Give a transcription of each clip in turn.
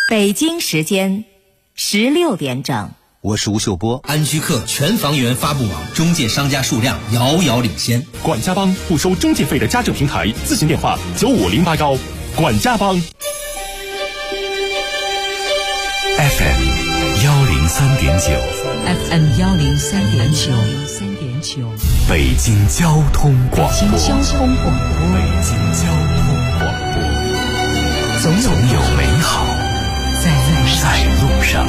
北京时间16点整。 我是吴秀波。 安居客全房源发布网中介商家数量遥遥领先。 管家帮不收中介费的家政平台，咨询电话95081。管家帮。 FM 103.9 FM 103.9 北京交通广播。 北京交通广播，总有美好在路上。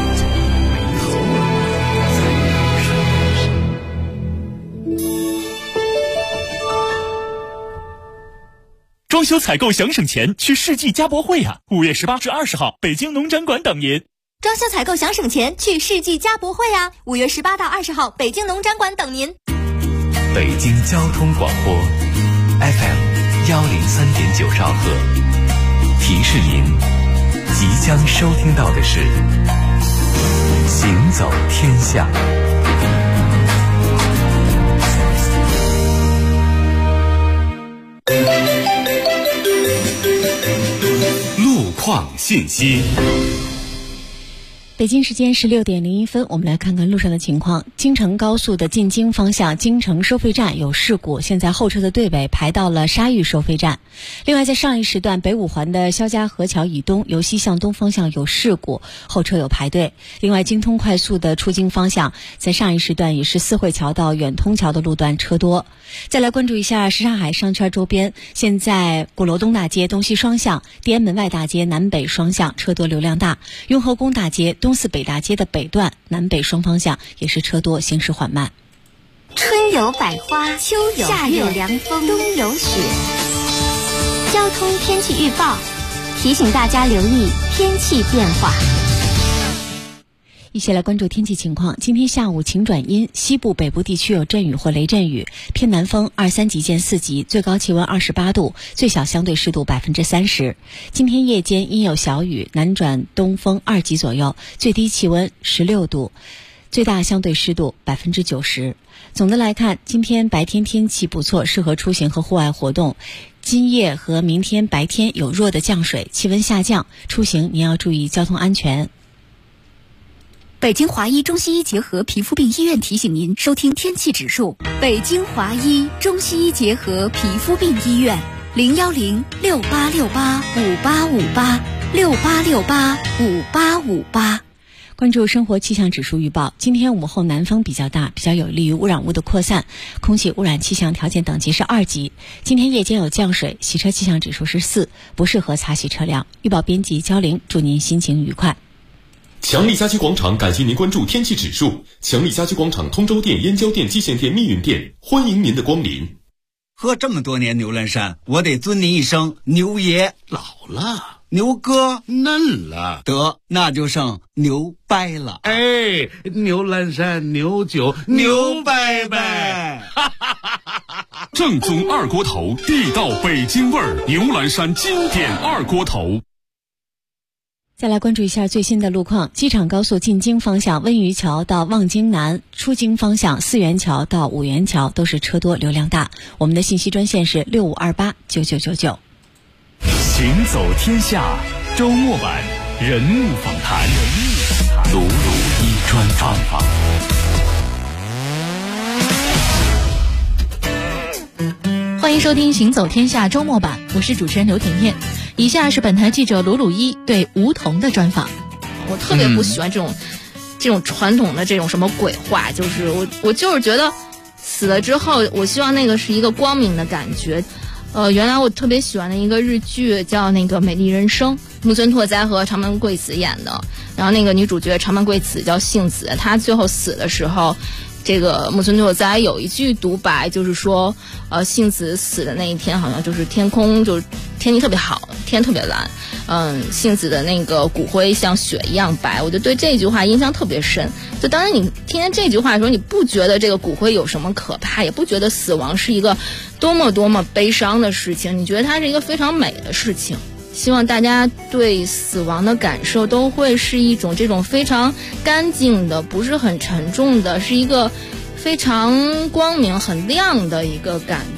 装修采购想省钱，去世纪家博会啊！5月18至20号，北京农展馆等您。 装修采购想省钱，去世纪家博会啊！5月18到20号，北京农展馆等您。 北京交通广播 FM 103.9兆赫，提示您即将收听到的是行走天下。 路况信息。 北京时间16点01分，我们来看看路上的情况。京承高速的进京方向京承收费站有事故，现在后车的队尾排到了沙峪收费站。另外，在上一时段北五环的肖家河桥以东由西向东方向有事故，后车有排队。另外，京通快速的出京方向在上一时段也是四惠桥到远通桥的路段车多。再来关注一下什刹海商圈周边，现在鼓楼东大街东西双向、地安门外大街南北双向车多流量大，雍和宫大街东四北大街的北段南北双方向也是车多，行驶缓慢。 春有百花，秋有夏有凉风，冬有雪。交通天气预报提醒大家留意天气变化。 一起来关注天气情况。今天下午晴转阴，西部北部地区有阵雨或雷阵雨，偏南风2、3级见4级，最高气温28度，最小相对湿度30%。今天夜间阴有小雨，南转东风2级左右，最低气温16度，最大相对湿度90%。总的来看，今天白天天气不错，适合出行和户外活动。今夜和明天白天有弱的降水，气温下降，出行您要注意交通安全。 北京华医中西医结合皮肤病医院提醒您收听天气指数。北京华医中西医结合皮肤病医院，010-6868-5858，6868-5858。 关注生活气象指数预报，今天午后南风比较大，比较有利于污染物的扩散，空气污染气象条件等级是2级。今天夜间有降水，洗车气象指数是4，不适合擦洗车辆。预报编辑焦玲，祝您心情愉快。 强力家居广场感谢您关注天气指数。强力家居广场通州店、燕郊店、蓟县店、密云店，欢迎您的光临。 喝这么多年牛栏山，我得尊您一声牛爷。 老了， 牛哥嫩了， 得那就剩牛掰了。 哎，牛栏山牛酒牛掰掰。 正宗二锅头，地道北京味儿，牛栏山经典二锅头。 再来关注一下最新的路况。机场高速进京方向温榆桥到望京南，出京方向四元桥到五元桥都是车多流量大。我们的信息专线是65289999。 行走天下周末版人物访谈，鲁鲁一专访。 欢迎收听行走天下周末版，我是主持人刘甜甜。以下是本台记者鲁鲁一对吴桐的专访。 我特别不喜欢这种传统的这种什么鬼话，就是我就是觉得死了之后，我希望那个是一个光明的感觉。原来我特别喜欢的一个日剧叫那个《美丽人生》，木村拓哉和长门贵子演的。然后那个女主角长门贵子叫幸子，她最后死的时候，这个木村拓哉有一句独白，就是说，幸子死的那一天好像就是天空就是天气特别好，天特别蓝，幸子的那个骨灰像雪一样白，我就对这句话印象特别深。就当然你听见这句话的时候，你不觉得这个骨灰有什么可怕，也不觉得死亡是一个多么悲伤的事情，你觉得它是一个非常美的事情。希望大家对死亡的感受都会是一种这种非常干净的，不是很沉重的，是一个非常光明很亮的一个感觉。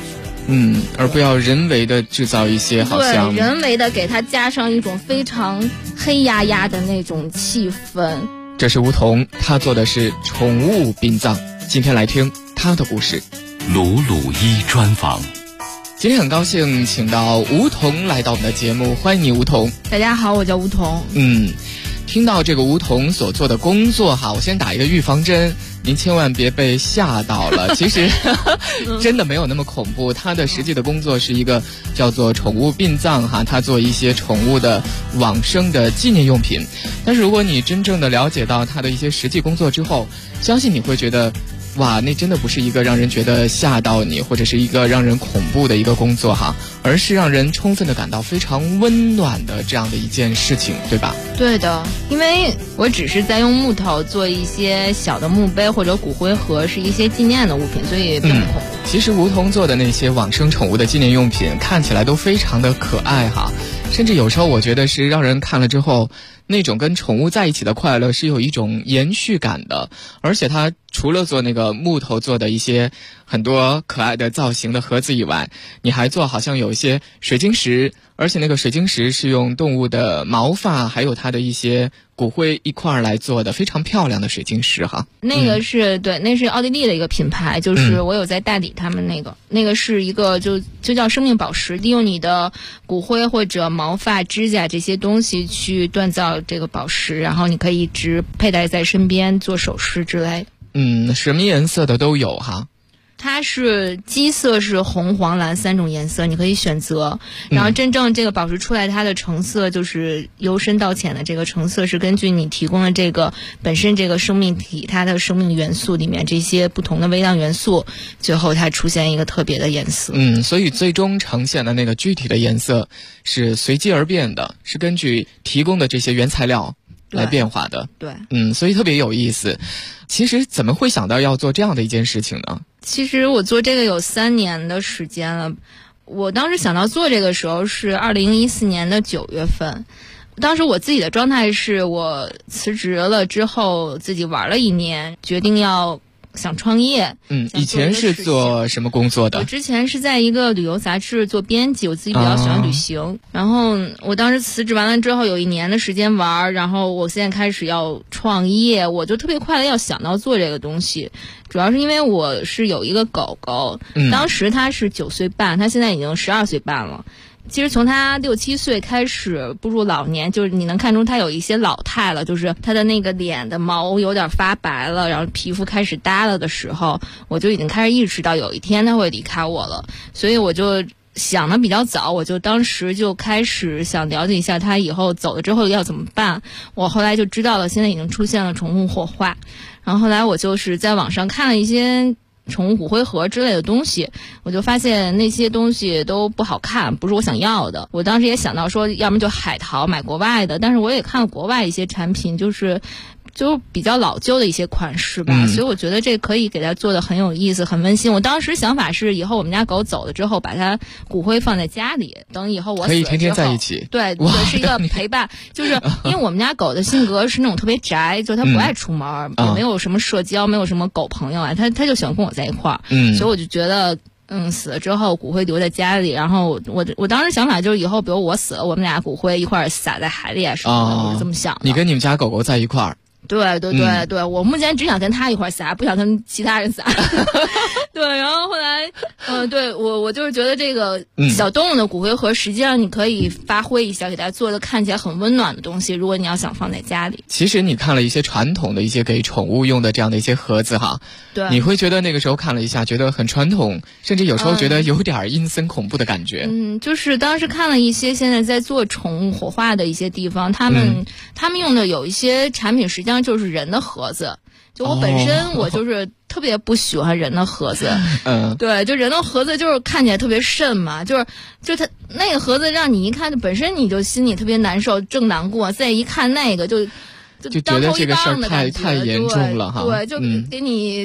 而不要人为的制造一些好像对人为的给它加上一种非常黑压压的那种气氛。 这是梧桐，他做的是宠物殡葬。今天来听他的故事。 鲁鲁一专访。 今天很高兴请到梧桐来到我们的节目，欢迎你，梧桐。 大家好，我叫梧桐。 听到这个梧桐所做的工作哈，我先打一个预防针，您千万别被吓到了。其实真的没有那么恐怖，他的实际的工作是一个叫做宠物殡葬哈，他做一些宠物的往生的纪念用品。但是如果你真正的了解到他的一些实际工作之后，相信你会觉得哇，那真的不是一个让人觉得吓到你，或者是一个让人恐怖的一个工作哈，而是让人充分的感到非常温暖的这样的一件事情，对吧？ 对的，因为我只是在用木头做一些小的墓碑或者骨灰盒，是一些纪念的物品，所以并不恐怖。 其实梧桐做的那些往生宠物的纪念用品看起来都非常的可爱哈，甚至有时候我觉得是让人看了之后那种跟宠物在一起的快乐是有一种延续感的。而且它除了做那个木头做的一些很多可爱的造型的盒子以外，你还做好像有一些水晶石，而且那个水晶石是用动物的毛发还有它的一些骨灰一块来做的，非常漂亮的水晶石哈。 那个是对，那是奥地利的一个品牌，就是我有在代理他们那个是一个就叫生命宝石，利用你的骨灰或者毛发指甲这些东西去锻造这个宝石，然后你可以一直佩戴在身边做首饰之类的。 什么颜色的都有哈。 它是基色是红黄蓝3种颜色，你可以选择。然后真正这个宝石出来，它的成色就是由深到浅的这个成色是根据你提供的这个本身这个生命体它的生命元素里面这些不同的微量元素，最后它出现一个特别的颜色。 所以最终呈现的那个具体的颜色是随机而变的，是根据提供的这些原材料来变化的。 对， 所以特别有意思。其实怎么会想到要做这样的一件事情呢？ 其实我做这个有3年的时间了。我当时想到做这个时候是2014年的9月份。当时我自己的状态是我辞职了之后自己玩了1年，决定想创业。 以前是做什么工作的？ 我之前是在一个旅游杂志做编辑，我自己比较喜欢旅行。然后我当时辞职完了之后有1年的时间玩，然后我现在开始要创业，我就特别快的要想到做这个东西。主要是因为我是有一个狗狗，当时它是9岁半，它现在已经12岁半了。其实从他6、7岁开始步入老年，就是你能看出他有一些老态了，就是他的那个脸的毛有点发白了，然后皮肤开始耷了的时候，我就已经开始意识到有一天他会离开我了。所以我就想的比较早，我就当时就开始想了解一下他以后走了之后要怎么办。我后来就知道了，现在已经出现了宠物火化。然后后来我就是在网上看了一些宠物骨灰盒之类的东西，我就发现那些东西都不好看，不是我想要的。我当时也想到说要么就海淘买国外的，但是我也看了国外一些产品，就是比较老旧的一些款式吧，所以我觉得这可以给它做的很有意思很温馨。我当时想法是以后我们家狗走了之后把它骨灰放在家里，等以后我死了之后可以天天在一起。 对，是一个陪伴。就是因为我们家狗的性格是那种特别宅，就它不爱出门，也没有什么社交，没有什么狗朋友啊，它就喜欢跟我在一块儿。所以我就觉得死了之后骨灰留在家里，然后我当时想法就是以后比如我死了，我们俩骨灰一块儿撒在海里啊什么的，我是这么想的。 你跟你们家狗狗在一块儿？ 对对对对，我目前只想跟他一块撒，不想跟其他人撒。对，然后后来，对我就是觉得这个小动物的骨灰盒，实际上你可以发挥一下，给它做的看起来很温暖的东西。如果你要想放在家里， 其实你看了一些传统的一些给宠物用的这样的一些盒子哈， 对， 你会觉得那个时候看了一下，觉得很传统，甚至有时候觉得有点阴森恐怖的感觉。 就是当时看了一些现在在做宠物火化的一些地方，他们用的有一些产品，实际上就是人的盒子。就我本身我就是特别不喜欢人的盒子，对，就人的盒子就是看起来特别瘆嘛，就它那个盒子让你一看，本身你就心里特别难受，正难过，再一看那个就觉得这个事儿太严重了哈， 对，就给你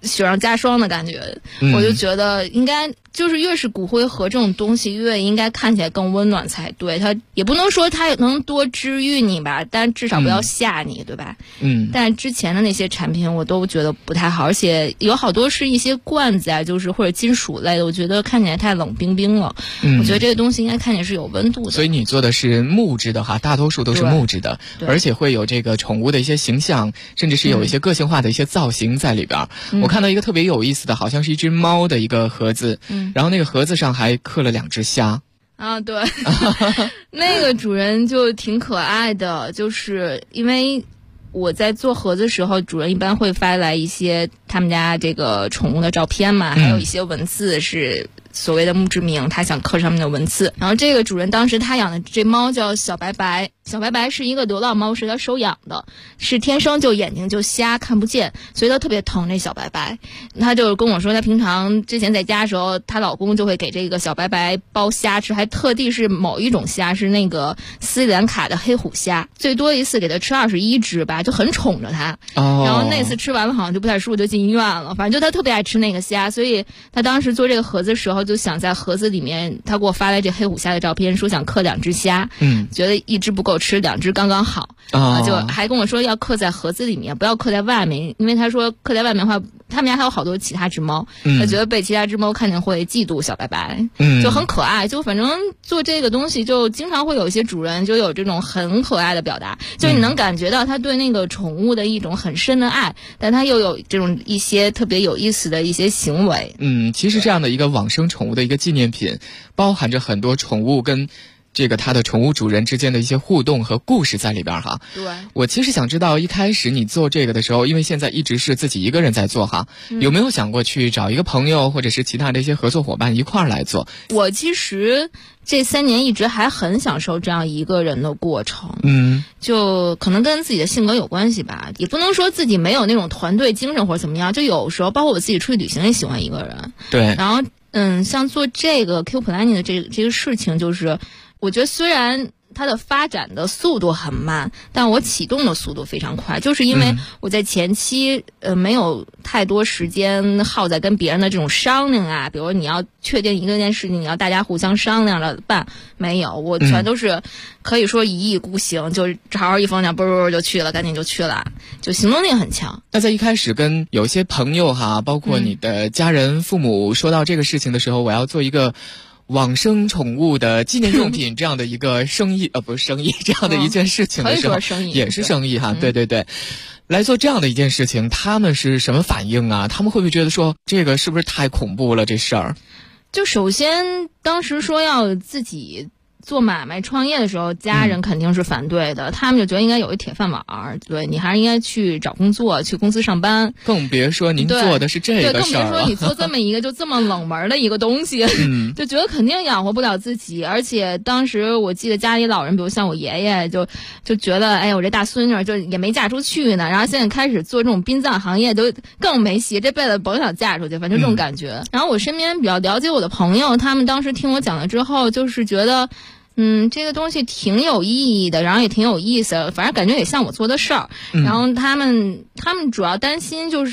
雪上加霜的感觉。我就觉得应该就是越是骨灰盒这种东西，越应该看起来更温暖才对。它也不能说它能多治愈你吧，但至少不要吓你，对吧？但之前的那些产品我都觉得不太好，而且有好多是一些罐子啊，就是或者金属类的，我觉得看起来太冷冰冰了。我觉得这个东西应该看起来是有温度的。 所以你做的是木质的哈，大多数都是木质的，而且会有这个宠物的一些形象，甚至是有一些个性化的一些造型在里边。我看到一个特别有意思的，好像是一只猫的一个盒子，然后那个盒子上还刻了2只虾。 啊，对，那个主人就挺可爱的，就是因为我在做盒子的时候，主人一般会发来一些他们家这个宠物的照片嘛，还有一些文字是所谓的墓志铭，他想刻上面的文字。然后这个主人当时他养的这猫叫小白白，小白白是一个流浪猫，是他收养的，是天生就眼睛就瞎看不见，所以他特别疼这小白白。他就跟我说，他平常之前在家的时候，她老公就会给这个小白白剥虾吃，还特地是某一种虾，是那个斯里兰卡的黑虎虾，最多一次给他吃21只吧，就很宠着他。然后那次吃完了好像就不太舒服，就进医院了。反正就他特别爱吃那个虾，所以他当时做这个盒子的时候，就想在盒子里面，他给我发来这黑虎虾的照片，说想刻2只虾，觉得1只不够吃，2只刚刚好。就还跟我说要刻在盒子里面，不要刻在外面，因为他说刻在外面的话，他们家还有好多其他只猫，他觉得被其他只猫看见会嫉妒小白白，就很可爱。就反正做这个东西，就经常会有一些主人就有这种很可爱的表达，就是你能感觉到他对那个宠物的一种很深的爱，但他又有这种一些特别有意思的一些行为。 其实这样的一个往生宠物的一个纪念品，包含着很多宠物跟这个它的宠物主人之间的一些互动和故事在里边哈。 对， 我其实想知道一开始你做这个的时候，因为现在一直是自己一个人在做哈，有没有想过去找一个朋友或者是其他的一些合作伙伴一块儿来做？ 我其实这3年一直还很享受这样一个人的过程，就可能跟自己的性格有关系吧，也不能说自己没有那种团队精神或者怎么样，就有时候包括我自己出去旅行也喜欢一个人。 对， 然后像做这个 Q Planning 的这个事情，就是我觉得虽然它的发展的速度很慢，但我启动的速度非常快，就是因为我在前期没有太多时间耗在跟别人的这种商量啊，比如你要确定一个件事情，你要大家互相商量着办，没有，我全都是可以说一意孤行，就朝着一方向啵就去了，赶紧就去了，就行动力很强。 那在一开始跟有些朋友哈，包括你的家人、父母说到这个事情的时候，我要做一个往生宠物的纪念用品这样的一个生意不是生意这样的一件事情的时候，也是生意哈，对，来做这样的一件事情，他们是什么反应啊？他们会不会觉得说这个是不是太恐怖了这事儿？ 就首先当时说要自己做买卖创业的时候，家人肯定是反对的，他们就觉得应该有一铁饭碗，对，你还是应该去找工作，去公司上班。 更别说您做的是这个事儿了， 更别说你做这么一个就这么冷门的一个东西，就觉得肯定养活不了自己。而且当时我记得家里老人，比如像我爷爷，就觉得哎呀，我这大孙女就也没嫁出去呢，然后现在开始做这种殡葬行业，都更没戏，这辈子甭想嫁出去，反正这种感觉。然后我身边比较了解我的朋友，他们当时听我讲了之后，就是觉得这个东西挺有意义的，然后也挺有意思的，反正感觉也像我做的事儿。然后他们主要担心就是，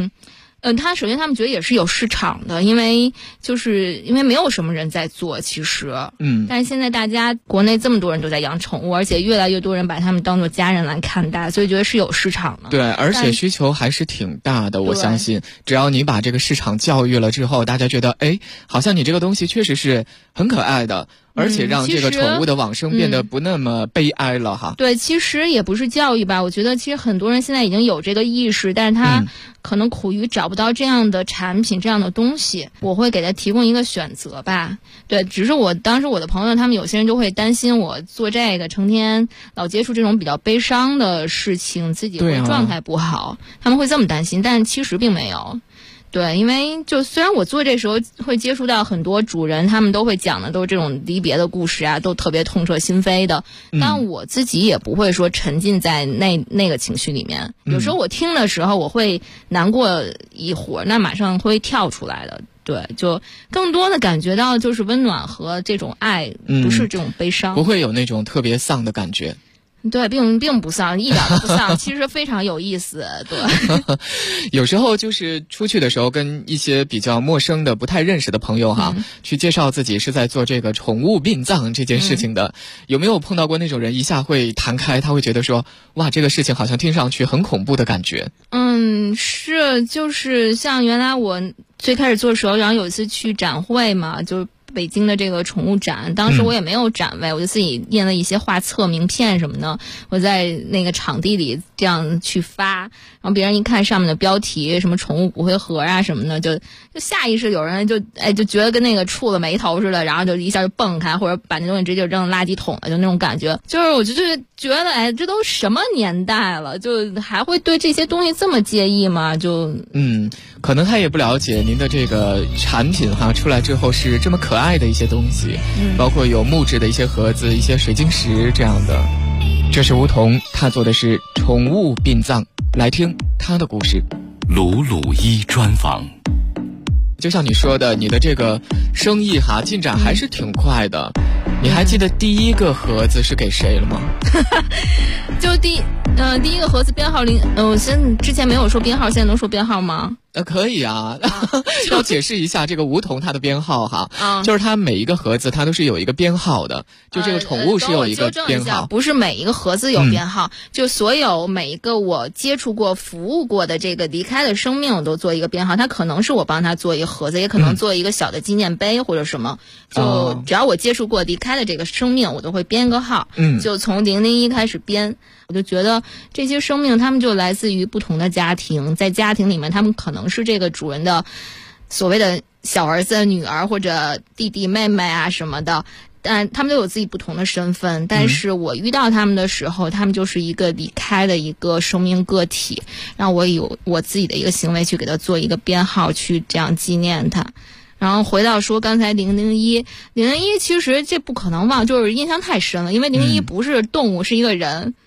首先他们觉得也是有市场的，因为没有什么人在做，其实，但是现在大家国内这么多人都在养宠物，而且越来越多人把他们当做家人来看待，所以觉得是有市场的。 对，而且需求还是挺大的，我相信，只要你把这个市场教育了之后，大家觉得，哎，好像你这个东西确实是很可爱的。而且让这个宠物的往生变得不那么悲哀了哈。 对，其实也不是教育吧，我觉得其实很多人现在已经有这个意识，但是他可能苦于找不到这样的产品、这样的东西。我会给他提供一个选择吧。对，只是当时我的朋友他们有些人就会担心我做这个，成天老接触这种比较悲伤的事情，自己会状态不好，他们会这么担心，但其实并没有。对，因为虽然我做这时候会接触到很多主人，他们都会讲的都是这种离别的故事啊，都特别痛彻心扉的，但我自己也不会说沉浸在那个情绪里面。有时候我听的时候，我会难过一会儿，那马上会跳出来的。对，就更多的感觉到就是温暖和这种爱，不是这种悲伤， 不会有那种特别丧的感觉。 对，并不丧，一点都不丧，其实非常有意思。对， 有时候就是出去的时候，跟一些比较陌生的、不太认识的朋友哈，去介绍自己是在做这个宠物殡葬这件事情的，有没有碰到过那种人一下会弹开，他会觉得说，哇，这个事情好像听上去很恐怖的感觉？ 是，就是像原来我最开始做的时候，然后有一次去展会嘛，就北京的这个宠物展，当时我也没有展位，我就自己印了一些画册、名片什么的，我在那个场地里这样去发，然后别人一看上面的标题，什么宠物骨灰盒啊什么的，就下意识有人就觉得跟那个触了眉头似的，然后就一下就蹦开，或者把那东西直接扔垃圾桶了，就那种感觉。就是我就是觉得，这都什么年代了，就还会对这些东西这么介意吗？ 可能他也不了解您的这个产品哈，出来之后是这么可爱的一些东西，包括有木质的一些盒子、一些水晶石这样的。这是梧桐，他做的是宠物殡葬，来听他的故事。 鲁鲁一专访。 就像你说的，你的这个生意哈进展还是挺快的。你还记得第一个盒子是给谁了吗？ 就第一个盒子编号我之前没有说编号，现在能说编号吗？ 可以啊，要解释一下这个梧桐它的编号哈，就是它每一个盒子它都是有一个编号的，就这个宠物是有一个编号， 不是每一个盒子有编号，就所有每一个我接触过、服务过的这个离开的生命，我都做一个编号。它可能是我帮他做一个盒子，也可能做一个小的纪念碑或者什么，就只要我接触过离开的这个生命，我都会编个号，就从001开始编。我就觉得这些生命他们就来自于不同的家庭，在家庭里面他们可能是这个主人的所谓的小儿子、女儿或者弟弟妹妹啊什么的，但他们都有自己不同的身份，但是我遇到他们的时候，他们就是一个离开的一个生命个体，让我有我自己的一个行为去给他做一个编号，去这样纪念他。然后回到说刚才001其实这不可能忘，就是印象太深了，因为001不是动物，是一个人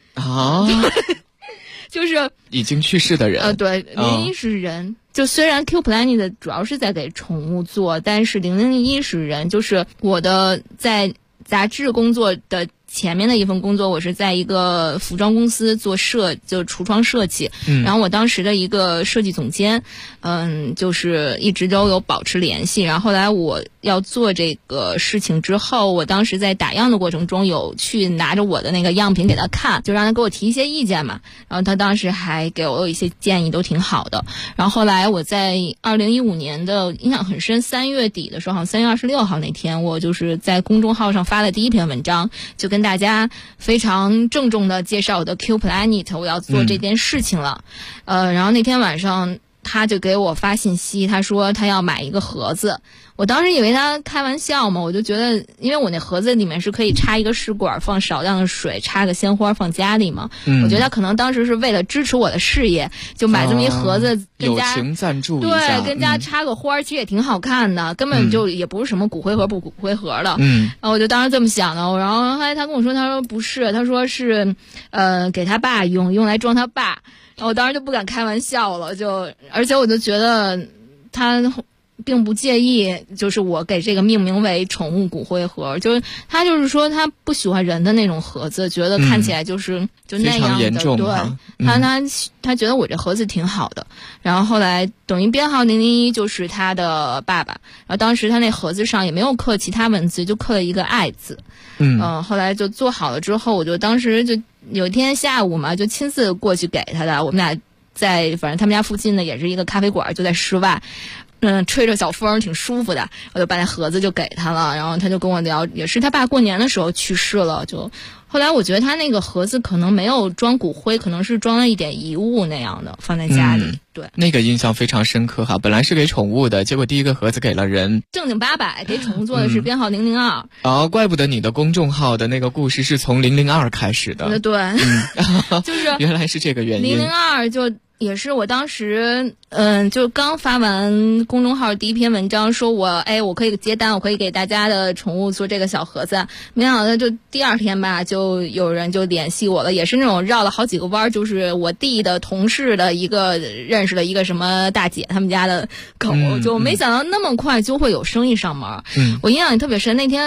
就是已经去世的人。 对，001是人。就虽然 Q Planet 主要是在给宠物做，但是001是人。就是我的在杂志工作的前面的一份工作，我是在一个服装公司做就橱窗设计，然后我当时的一个设计总监，就是一直都有保持联系。然后后来我要做这个事情之后，我当时在打样的过程中有去拿着我的那个样品给他看，就让他给我提一些意见嘛。然后他当时还给我一些建议，都挺好的。然后后来我在2015年的印象很深，3月底的时候，好像3月26号那天，我就是在公众号上发了第一篇文章，就跟大家非常郑重的介绍我的 Q Planet 我要做这件事情了。然后那天晚上他就给我发信息，他说他要买一个盒子。我当时以为他开玩笑嘛，我就觉得因为我那盒子里面是可以插一个试管，放少量的水，插个鲜花放家里嘛。我觉得他可能当时是为了支持我的事业，就买这么一盒子，跟家友情赞助一下， 对，跟家插个花，其实也挺好看的，根本就也不是什么骨灰盒不骨灰盒的。然后我就当时这么想的，然后后来他跟我说，他说不是，他说是给他爸用来装他爸。然后我当时就不敢开玩笑了，而且我就觉得他并不介意，就是我给这个命名为宠物骨灰盒，就是他就是说他不喜欢人的那种盒子，觉得看起来就那样的，对，他觉得我这盒子挺好的。然后后来等于编号001就是他的爸爸，然后当时他那盒子上也没有刻其他文字，就刻了一个爱字。后来就做好了之后，我就当时就有一天下午嘛，就亲自过去给他的。我们俩反正他们家附近的也是一个咖啡馆，就在室外，吹着小风挺舒服的。我就把那盒子就给他了，然后他就跟我聊，也是他爸过年的时候去世了，就后来我觉得他那个盒子可能没有装骨灰，可能是装了一点遗物那样的放在家里。对， 那个印象非常深刻哈。本来是给宠物的，结果第一个盒子给了人， 正经800给宠物做的是编号002。 怪不得你的公众号的那个故事是从002开始的。 对，就是原来是这个原因。 002就也是我当时就刚发完公众号第一篇文章，说我可以接单，我可以给大家的宠物做这个小盒子。没想到就第二天吧，就有人就联系我了，也是那种绕了好几个弯，就是我弟的同事的一个认识的一个什么大姐，他们家的狗，就没想到那么快就会有生意上门。我印象也特别深，那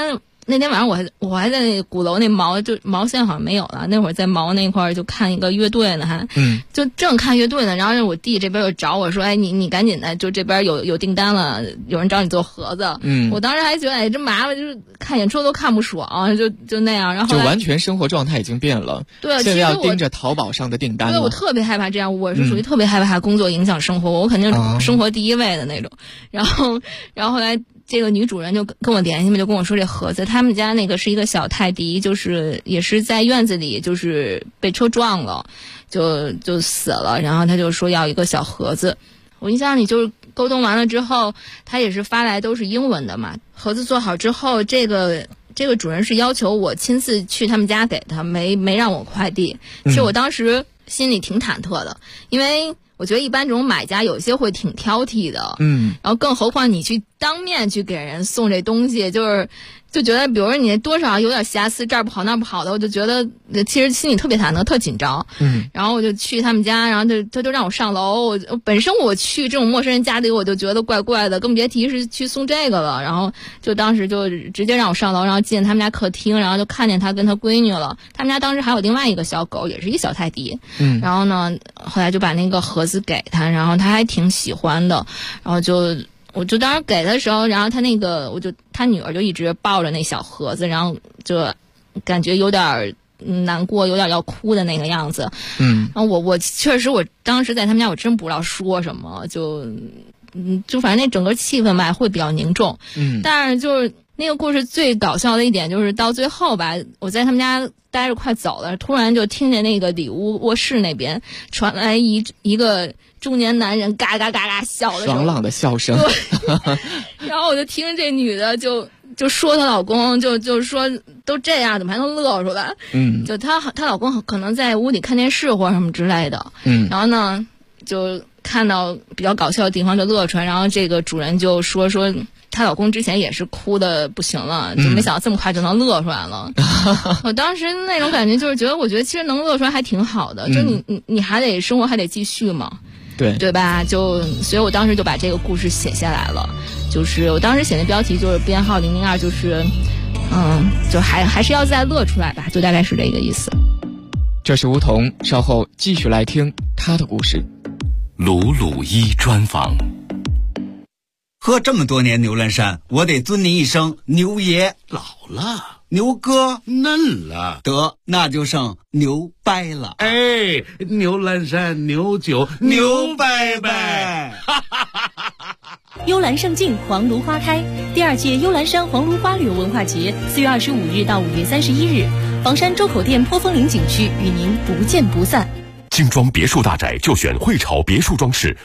那天晚上我还在那鼓楼那毛线好像没有了，那会儿在毛那块儿就看一个乐队呢，还就正看乐队呢，然后我弟这边又找我说，哎你赶紧的，就这边有订单了，有人找你做盒子。我当时还觉得哎真麻烦，就是看演出都看不爽，就那样，然后就完全生活状态已经变了。 对， 现在要盯着淘宝上的订单了。 对，我特别害怕这样，我是属于特别害怕工作影响生活，我肯定是生活第一位的那种。然后后来这个女主人就跟我联系嘛，就跟我说这盒子，他们家那个是一个小泰迪，就是也是在院子里就是被车撞了，就死了，然后他就说要一个小盒子。我印象里就是沟通完了之后，他也是发来都是英文的嘛。盒子做好之后，这个主人是要求我亲自去他们家给他，没让我快递。其实我当时心里挺忐忑的，因为我觉得一般这种买家有些会挺挑剔的，然后更何况你去当面去给人送这东西，就觉得比如说你多少有点瑕疵，这儿不好那儿不好的，我就觉得其实心里特别忐忑，特紧张。然后我就去他们家，然后他就让我上楼。本身我去这种陌生人家里，我就觉得怪怪的，更别提是去送这个了。然后就当时就直接让我上楼，然后进他们家客厅，然后就看见他跟他闺女了。他们家当时还有另外一个小狗，也是一小泰迪。然后呢，后来就把那个盒子给他，然后他还挺喜欢的，然后我就当时给他的时候，然后他女儿就一直抱着那小盒子，然后就感觉有点难过，有点要哭的那个样子。然后我确实我当时在他们家我真不知道说什么，就反正那整个气氛吧会比较凝重。但是就是那个故事最搞笑的一点就是到最后吧，我在他们家待着快走了，突然就听见那个里屋卧室那边传来一个中年男人嘎嘎嘎嘎笑的爽朗的笑声。 对，然后我就听这女的就说她老公就说都这样怎么还能乐出来？就她老公可能在屋里看电视或者什么之类的。然后呢就看到比较搞笑的地方就乐出来，然后这个主人就说她老公之前也是哭的不行了，就没想到这么快就能乐出来了。我当时那种感觉就是觉得，我觉得其实能乐出来还挺好的，就你还得生活还得继续嘛，对吧？所以我当时就把这个故事写下来了，就是我当时写的标题就是编号002，就是就还是要再乐出来吧，就大概是这个意思。 这是梧桐，稍后继续来听他的故事。 鲁鲁一专访。 喝这么多年牛栏山，我得尊您一声牛爷。 老了， 牛哥嫩了， 得那就剩牛掰了。 哎，牛栏山牛酒牛掰掰。 幽兰胜境，黄芦花开。第2届幽兰山黄芦花旅游文化节4月25日到5月31日，房山周口店坡峰岭景区与您不见不散。 精装别墅大宅就选汇潮别墅装饰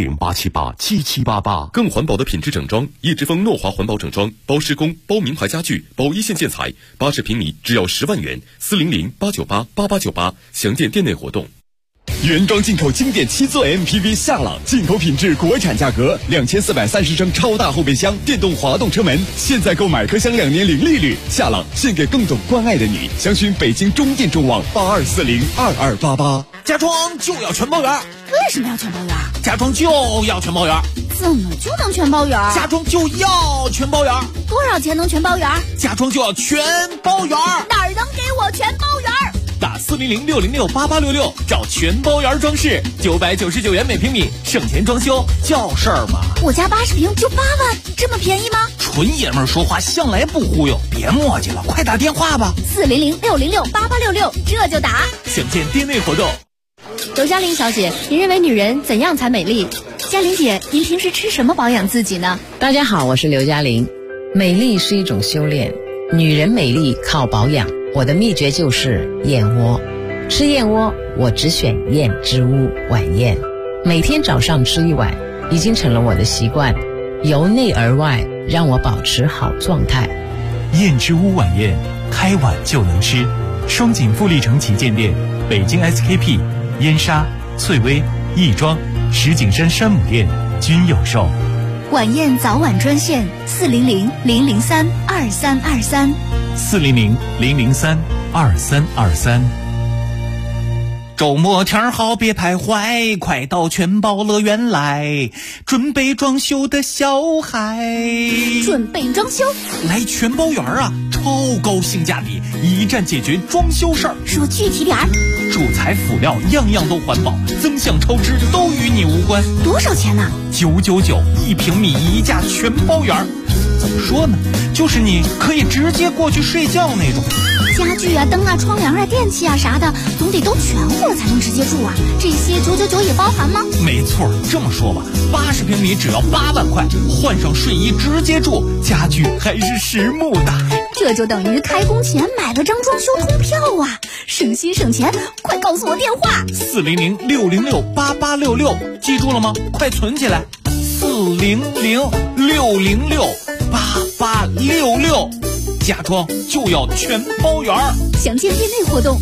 ，400-878-7788。 更环保的品质整装，叶之峰诺华环保整装，包施工，包名牌家具，包一线建材，80平米只要10万元，400-898-8898，详见店内活动。 原装进口经典7座 MPV 夏朗，进口品质，国产价格，2430升超大后备箱，电动滑动车门，现在购买可享2年零利率。夏朗献给更懂关爱的你，详询北京中电中网82402288。 家装就要全包圆。 为什么要全包圆？ 家装就要全包圆。 怎么就能全包圆？ 家装就要全包圆。 多少钱能全包圆？ 家装就要全包圆。 哪儿能给我全包圆？ 打400-606-8866，找全包圆装饰，999元每平米，省钱装修叫事儿嘛。 我家80平就8万，这么便宜吗？ 纯爷们儿说话向来不忽悠，别磨叽了，快打电话吧。 400-606-8866，这就打。 详见店内活动。 刘嘉玲小姐，您认为女人怎样才美丽？ 嘉玲姐，您平时吃什么保养自己呢？ 大家好，我是刘嘉玲。美丽是一种修炼，女人美丽靠保养。我的秘诀就是燕窝，吃燕窝我只选燕之屋晚宴，每天早上吃1碗，已经成了我的习惯，由内而外让我保持好状态。 燕之屋晚宴，开碗就能吃。双井富力城旗舰店、北京 SKP、燕莎、翠微、亦庄、石景山山姆店均有售。 晚宴早晚专线400-003-2323。 400-003-2323。 周末天好别徘徊，快到全宝乐园来，准备装修的小孩。 准备装修？ 来全宝园啊，超高性价比，一站解决装修事儿。 说具体点儿。 主材辅料样样都环保，增项超支都与你无关。 多少钱呢 ？999，1平米一价全包圆。怎么说呢？就是你可以直接过去睡觉那种。 家具啊、灯啊、窗帘啊、电器啊啥的，总得都全乎了才能直接住啊。这些999也包含吗？ 没错，这么说吧，80平米只要8万块，换上睡衣直接住，家具还是实木的。 这就等于开工前买了张装修通票啊，省心省钱！快告诉我电话 ：400-606-8866，记住了吗？快存起来，400-606-8866，家装就要全包圆。 详见店内活动。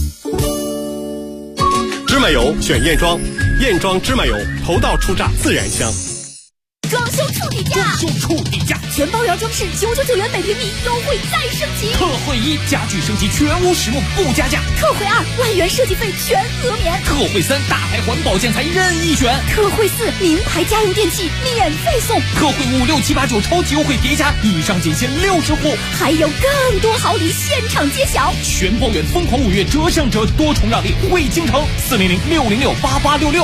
芝麻油选燕庄，燕庄芝麻油，头道出榨自然香。 装修处底价，全包圆装饰999元每平米，优惠再升级。 特惠1，家具升级全屋实木不加价。 特惠2，万元设计费全额免。 特惠3，大牌环保建材任意选。 特惠4，名牌家用电器免费送。 特惠5、6、7、8、9超级优惠叠加，以上仅限60户， 还有更多好礼现场揭晓。 全包圆疯狂5月折上折，多重让利惠京城。400-606-8866，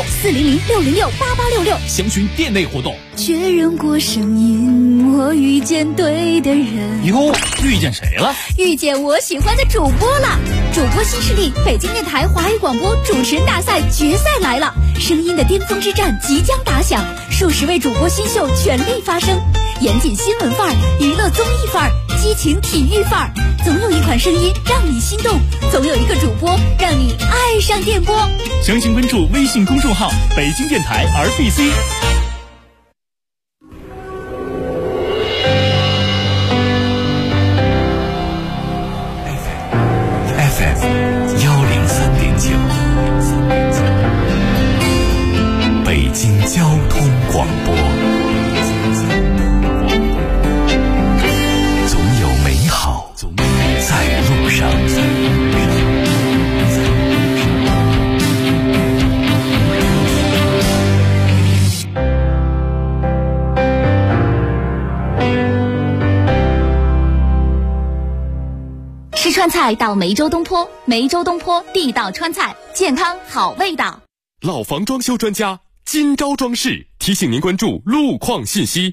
详询店内活动。 确认过声音，我遇见对的人。 哟，遇见谁了？ 遇见我喜欢的主播了。主播新势力，北京电台华语广播主持人大赛决赛来了，声音的巅峰之战即将打响，数十位主播新秀全力发声，严谨新闻范儿，娱乐综艺范儿，激情体育范儿，总有一款声音让你心动，总有一个主播让你爱上电波。 详情关注微信公众号北京电台 RBC。 北京交通广播，总有美好在路上。 吃川菜到梅州东坡，梅州东坡地道川菜，健康好味道。 老房装修专家金招装饰提醒您关注路况信息。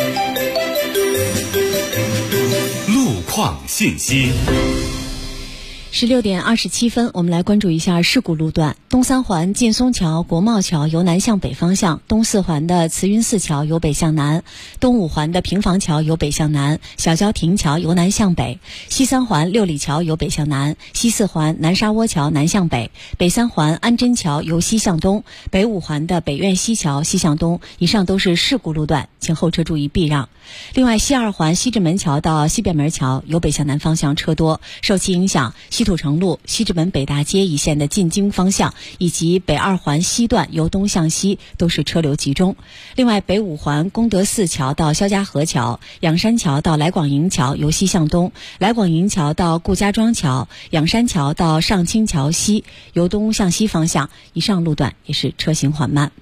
路况信息。 16点27分，我们来关注一下事故路段。东三环劲松桥、国贸桥由南向北方向，东四环的慈云寺桥由北向南，东五环的平房桥由北向南，小郊亭桥由南向北，西三环六里桥由北向南，西四环南沙窝桥南向北，北三环安贞桥由西向东，北五环的北苑西桥西向东。以上都是事故路段，请后车注意避让。另外，西二环西直门桥到西便门桥由北向南方向车多，受其影响，西土城路、西直门北大街一线的进京方向以及北二环西段由东向西都是车流集中。另外，北五环功德寺桥到肖家河桥、仰山桥到来广营桥由西向东，来广营桥到顾家庄桥、仰山桥到上清桥西由东向西方向，以上路段也是车行缓慢。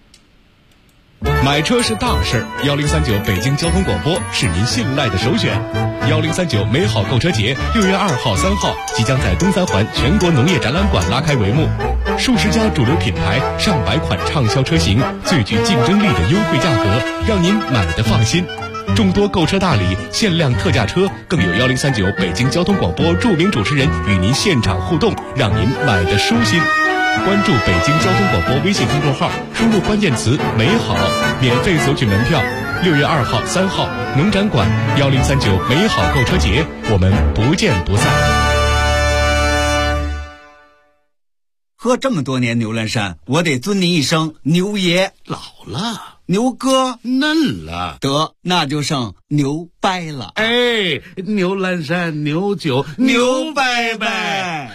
买车是大事，1039北京交通广播是您信赖的首选。1039美好购车节6月2号、3号即将在东三环全国农业展览馆拉开帷幕，数十家主流品牌、上百款畅销车型，最具竞争力的优惠价格，让您买得放心。众多购车大礼、限量特价车，更有1039北京交通广播著名主持人与您现场互动，让您买得舒心。关注北京交通广播微信公众号，输入关键词美好，免费索取门票。6月2号、3号农展馆1039美好购车节，我们不见不散。 喝这么多年牛栏山，我得尊您一声牛爷。 老了， 牛哥嫩了， 得那就剩牛掰了。 哎，牛栏山牛酒牛掰掰。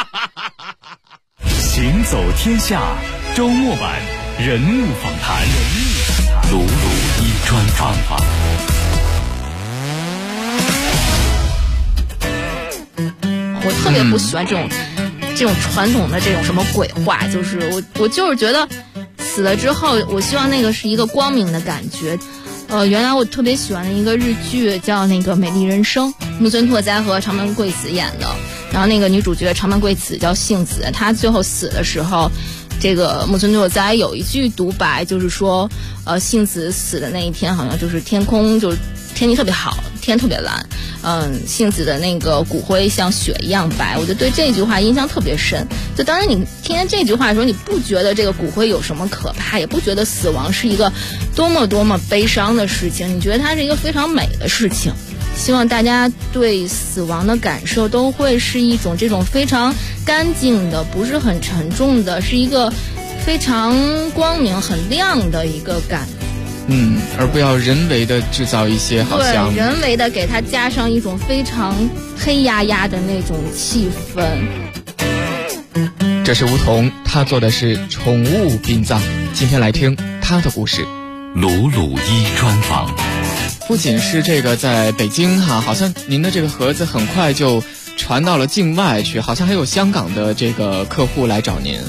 行走天下周末版人物访谈，鲁鲁一专访。 我特别不喜欢这这种传统的这种什么鬼话，就是我就是觉得死了之后，我希望那个是一个光明的感觉。原来我特别喜欢的一个日剧叫那个《美丽人生》，木村拓哉和长门贵子演的。然后那个女主角长门贵子叫幸子，她最后死的时候，这个木村拓哉有一句独白，就是说，幸子死的那一天好像就是天空就是天气特别好，天特别蓝，幸子的那个骨灰像雪一样白。我就对这句话印象特别深。就当然你听见这句话的时候，你不觉得这个骨灰有什么可怕，也不觉得死亡是一个多么多么悲伤的事情，你觉得它是一个非常美的事情。希望大家对死亡的感受都会是一种这种非常干净的，不是很沉重的，是一个非常光明很亮的一个感觉。 而不要人为的制造一些好像对人为的给它加上一种非常黑压压的那种气氛。 这是梧桐，他做的是宠物殡葬。今天来听他的故事。 鲁鲁一专访。 不仅是这个在北京哈，好像您的这个盒子很快就传到了境外去，好像还有香港的这个客户来找您。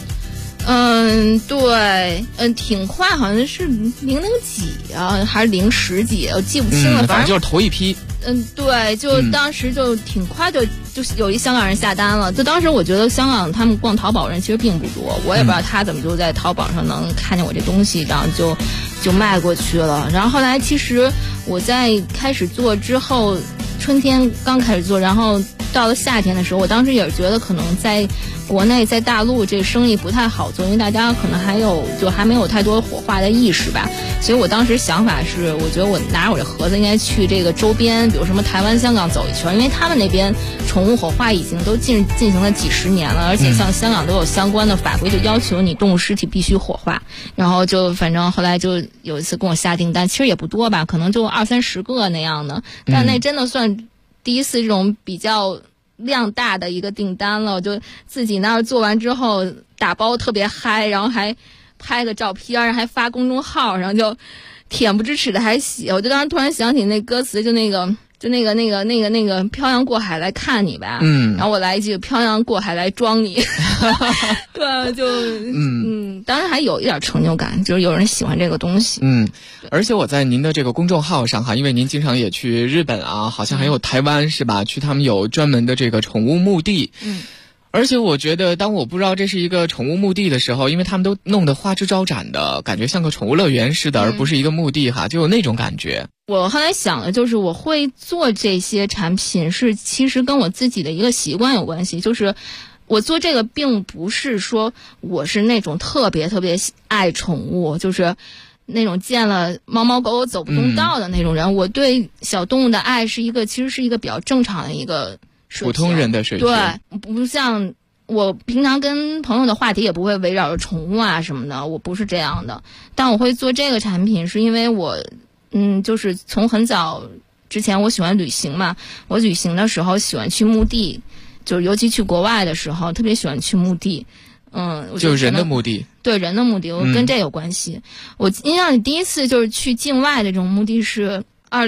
对，挺快，好像是00几啊，还是010几，我记不清了， 反正就是头一批。 对，就当时就挺快就有一香港人下单了。就当时我觉得香港他们逛淘宝人其实并不多，我也不知道他怎么就在淘宝上能看见我这东西，然后就卖过去了。然后后来其实我在开始做之后，春天刚开始做，然后到了夏天的时候，我当时也是觉得可能在国内在大陆这个生意不太好做，因为大家可能还没有太多火化的意识吧。所以我当时想法是，我觉得我拿着我这盒子应该去这个周边，比如什么台湾、香港走一圈，因为他们那边宠物火化已经都进行了几十年了，而且像香港都有相关的法规，就要求你动物尸体必须火化。然后就反正后来就有一次跟我下订单，其实也不多吧，可能就20-30个那样的，但那真的算第一次这种比较量大的一个订单了。我就自己那儿做完之后打包特别嗨，然后还拍个照片，还发公众号，然后就恬不知耻的还写。我就当时突然想起那歌词，就那个漂洋过海来看你吧，然后我来一句漂洋过海来装你。对，就当时还有一点成就感，就是有人喜欢这个东西。 而且我在您的这个公众号上哈，因为您经常也去日本啊，好像还有台湾是吧？去他们有专门的这个宠物墓地。而且我觉得当我不知道这是一个宠物墓地的时候，因为他们都弄得花枝招展的，感觉像个宠物乐园似的，而不是一个墓地哈，就有那种感觉。 我后来想的就是我会做这些产品是其实跟我自己的一个习惯有关系，就是我做这个并不是说我是那种特别特别爱宠物，就是那种见了猫猫狗狗走不动道的那种人。我对小动物的爱是一个其实是一个比较正常的一个普通人的水平。 对，不像我平常跟朋友的话题也不会围绕着宠物啊什么的，我不是这样的。但我会做这个产品是因为我就是从很早之前我喜欢旅行嘛，我旅行的时候喜欢去墓地，就是尤其去国外的时候特别喜欢去墓地。 就人的墓地。 对，人的墓地，我跟这有关系。我印象里第一次就是去境外的这种墓地是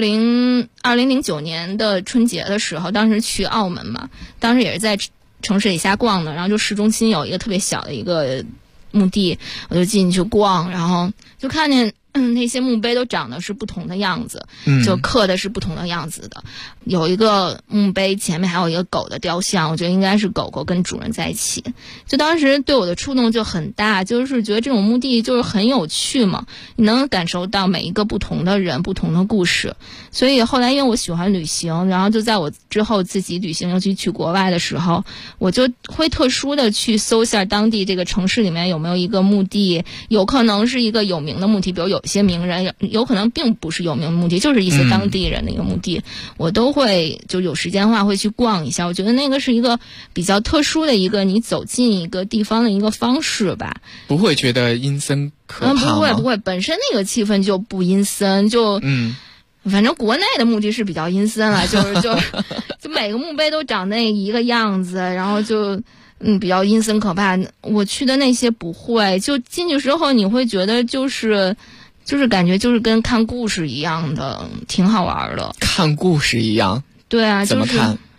2009年的春节的时候，当时去澳门嘛，当时也是在城市里瞎逛的，然后就市中心有一个特别小的一个墓地，我就进去逛，然后就看见那些墓碑都长得是不同的样子，就刻的是不同的样子的。有一个墓碑前面还有一个狗的雕像，我觉得应该是狗狗跟主人在一起。就当时对我的触动就很大，就是觉得这种墓地就是很有趣嘛，你能感受到每一个不同的人不同的故事。所以后来因为我喜欢旅行，然后就在我之后自己旅行尤其去国外的时候，我就会特殊的去搜一下当地这个城市里面有没有一个墓地，有可能是一个有名的墓地，比如有一些名人，有可能并不是有名的墓地，就是一些当地人的一个墓地，我都会就有时间的话会去逛一下。我觉得那个是一个比较特殊的一个你走进一个地方的一个方式吧。 不会觉得阴森可怕吗？ 不会，本身那个气氛就不阴森，就反正国内的墓地是比较阴森了，就每个墓碑都长那一个样子，然后就比较阴森可怕。我去的那些不会，就进去之后你会觉得就是感觉就是跟看故事一样的，挺好玩的。 看故事一样？ 对啊， 怎么看？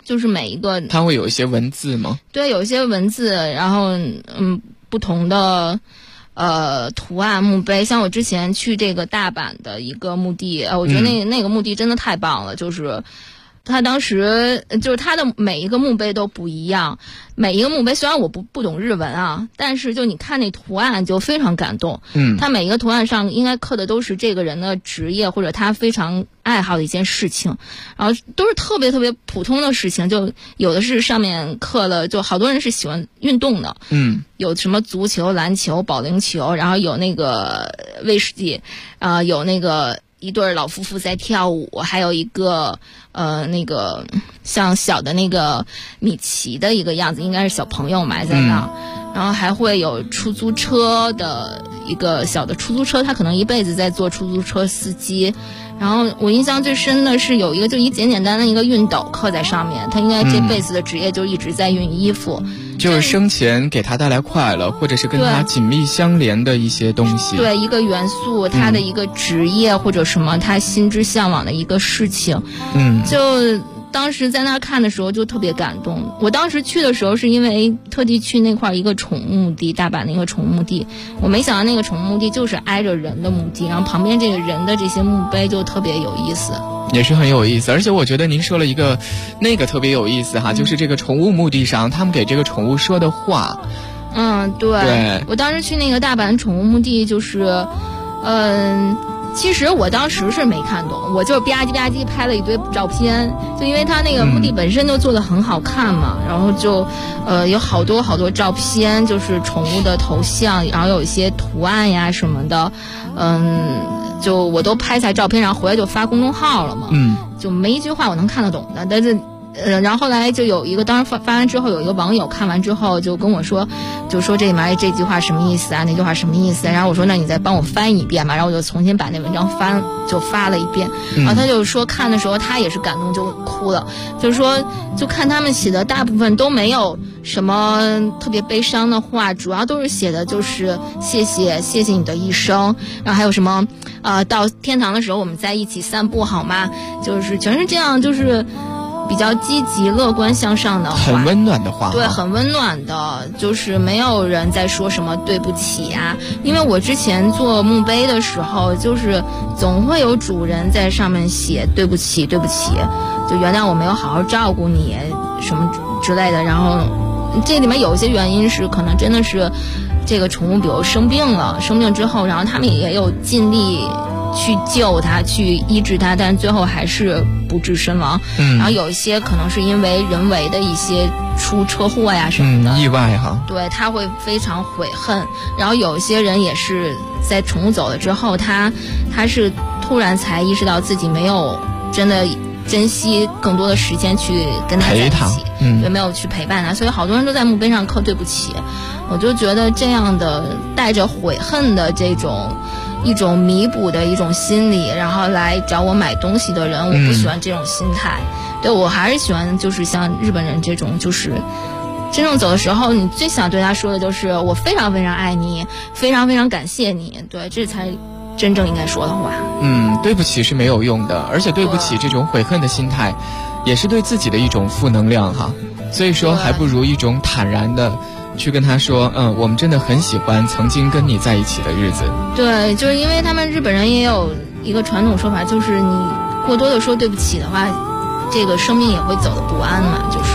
就是每一个它会有一些文字吗？ 对，有一些文字，然后不同的图案墓碑。像我之前去这个大阪的一个墓地，我觉得那个墓地真的太棒了，就是他当时就是他的每一个墓碑都不一样，每一个墓碑虽然我不懂日文啊，但是就你看那图案就非常感动。他每一个图案上应该刻的都是这个人的职业或者他非常爱好的一件事情，然后都是特别特别普通的事情，就有的是上面刻了，就好多人是喜欢运动的，有什么足球、篮球、保龄球，然后有那个威士忌，有那个一对老夫妇在跳舞，还有一个那个像小的那个米奇的一个样子，应该是小朋友埋在那儿。然后还会有出租车的一个小的出租车，他可能一辈子在做出租车司机。然后我印象最深的是有一个就简单的一个熨斗刻在上面，他应该这辈子的职业就一直在熨衣服， 就是生前给他带来快乐或者是跟他紧密相连的一些东西。 对，一个元素，他的一个职业或者什么他心之向往的一个事情。就当时在那儿看的时候就特别感动。我当时去的时候是因为特地去那块一个宠物墓地，大阪的一个宠物墓地，我没想到那个宠物墓地就是挨着人的墓地，然后旁边这个人的这些墓碑就特别有意思， 也是很有意思。而且我觉得您说了一个那个特别有意思哈，就是这个宠物墓地上他们给这个宠物说的话。 对，我当时去那个大阪宠物墓地就是其实我当时是没看懂，我就是吧唧拍了一堆照片，就因为它那个墓地本身就做得很好看嘛，然后就有好多照片，就是宠物的头像，然后有一些图案呀什么的，就我都拍下照片，然后回来就发公众号了嘛，就没一句话我能看得懂的，但是然后后来就有一个，当时发完之后，有一个网友看完之后就跟我说，就说这里面这句话什么意思啊，那句话什么意思啊？然后我说那你再帮我翻一遍嘛，然后我就重新把那文章发了一遍。然后他就说看的时候他也是感动就哭了，就是说就看他们写的大部分都没有什么特别悲伤的话，主要都是写的就是谢谢你的一生，然后还有什么到天堂的时候我们在一起散步好吗？就是全是这样，就是比较积极乐观向上的话， 很温暖的话。 对，很温暖的，就是没有人在说什么对不起啊。因为我之前做墓碑的时候，就是总会有主人在上面写对不起，就原谅我没有好好照顾你什么之类的。然后这里面有一些原因是可能真的是这个宠物比如生病之后，然后他们也有尽力去救它，去医治它，但最后还是不治身亡。然后有一些可能是因为人为的一些出车祸呀什么的， 意外哈。 对，他会非常悔恨。然后有一些人也是在宠物走了之后，他是突然才意识到自己没有真的珍惜更多的时间去跟他在一起，对，没有去陪伴他，所以好多人都在墓碑上刻对不起。我就觉得这样的带着悔恨的一种弥补的一种心理，然后来找我买东西的人，我不喜欢这种心态。对，我还是喜欢就是像日本人这种，就是真正走的时候，你最想对他说的就是我非常非常爱你，非常非常感谢你。对，这才真正应该说的话。 对不起是没有用的，而且对不起这种悔恨的心态，也是对自己的一种负能量哈。所以说，还不如一种坦然的去跟他说，我们真的很喜欢曾经跟你在一起的日子。 对，就是因为他们日本人也有一个传统说法，就是你过多的说对不起的话，这个生命也会走得不安嘛，就是。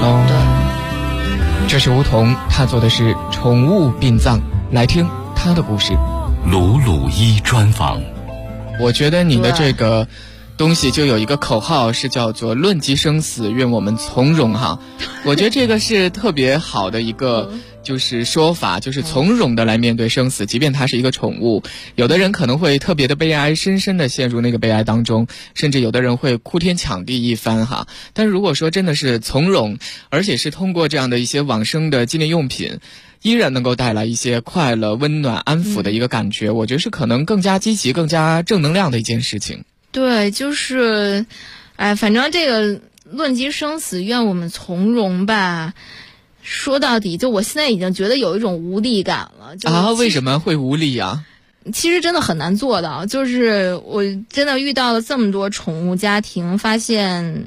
对。这是梧桐，他做的是宠物殡葬，来听他的故事。 鲁鲁一专访。 我觉得你的这个东西就有一个口号是叫做论及生死愿我们从容哈，我觉得这个是特别好的一个就是说法，就是从容的来面对生死，即便它是一个宠物。有的人可能会特别的悲哀，深深的陷入那个悲哀当中，甚至有的人会哭天抢地一番哈。但如果说真的是从容，而且是通过这样的一些往生的纪念用品依然能够带来一些快乐、温暖、安抚的一个感觉，我觉得是可能更加积极、更加正能量的一件事情。 对，就是反正这个论及生死愿我们从容吧，说到底就我现在已经觉得有一种无力感了。 为什么会无力啊？ 其实真的很难做到，就是我真的遇到了这么多宠物家庭，发现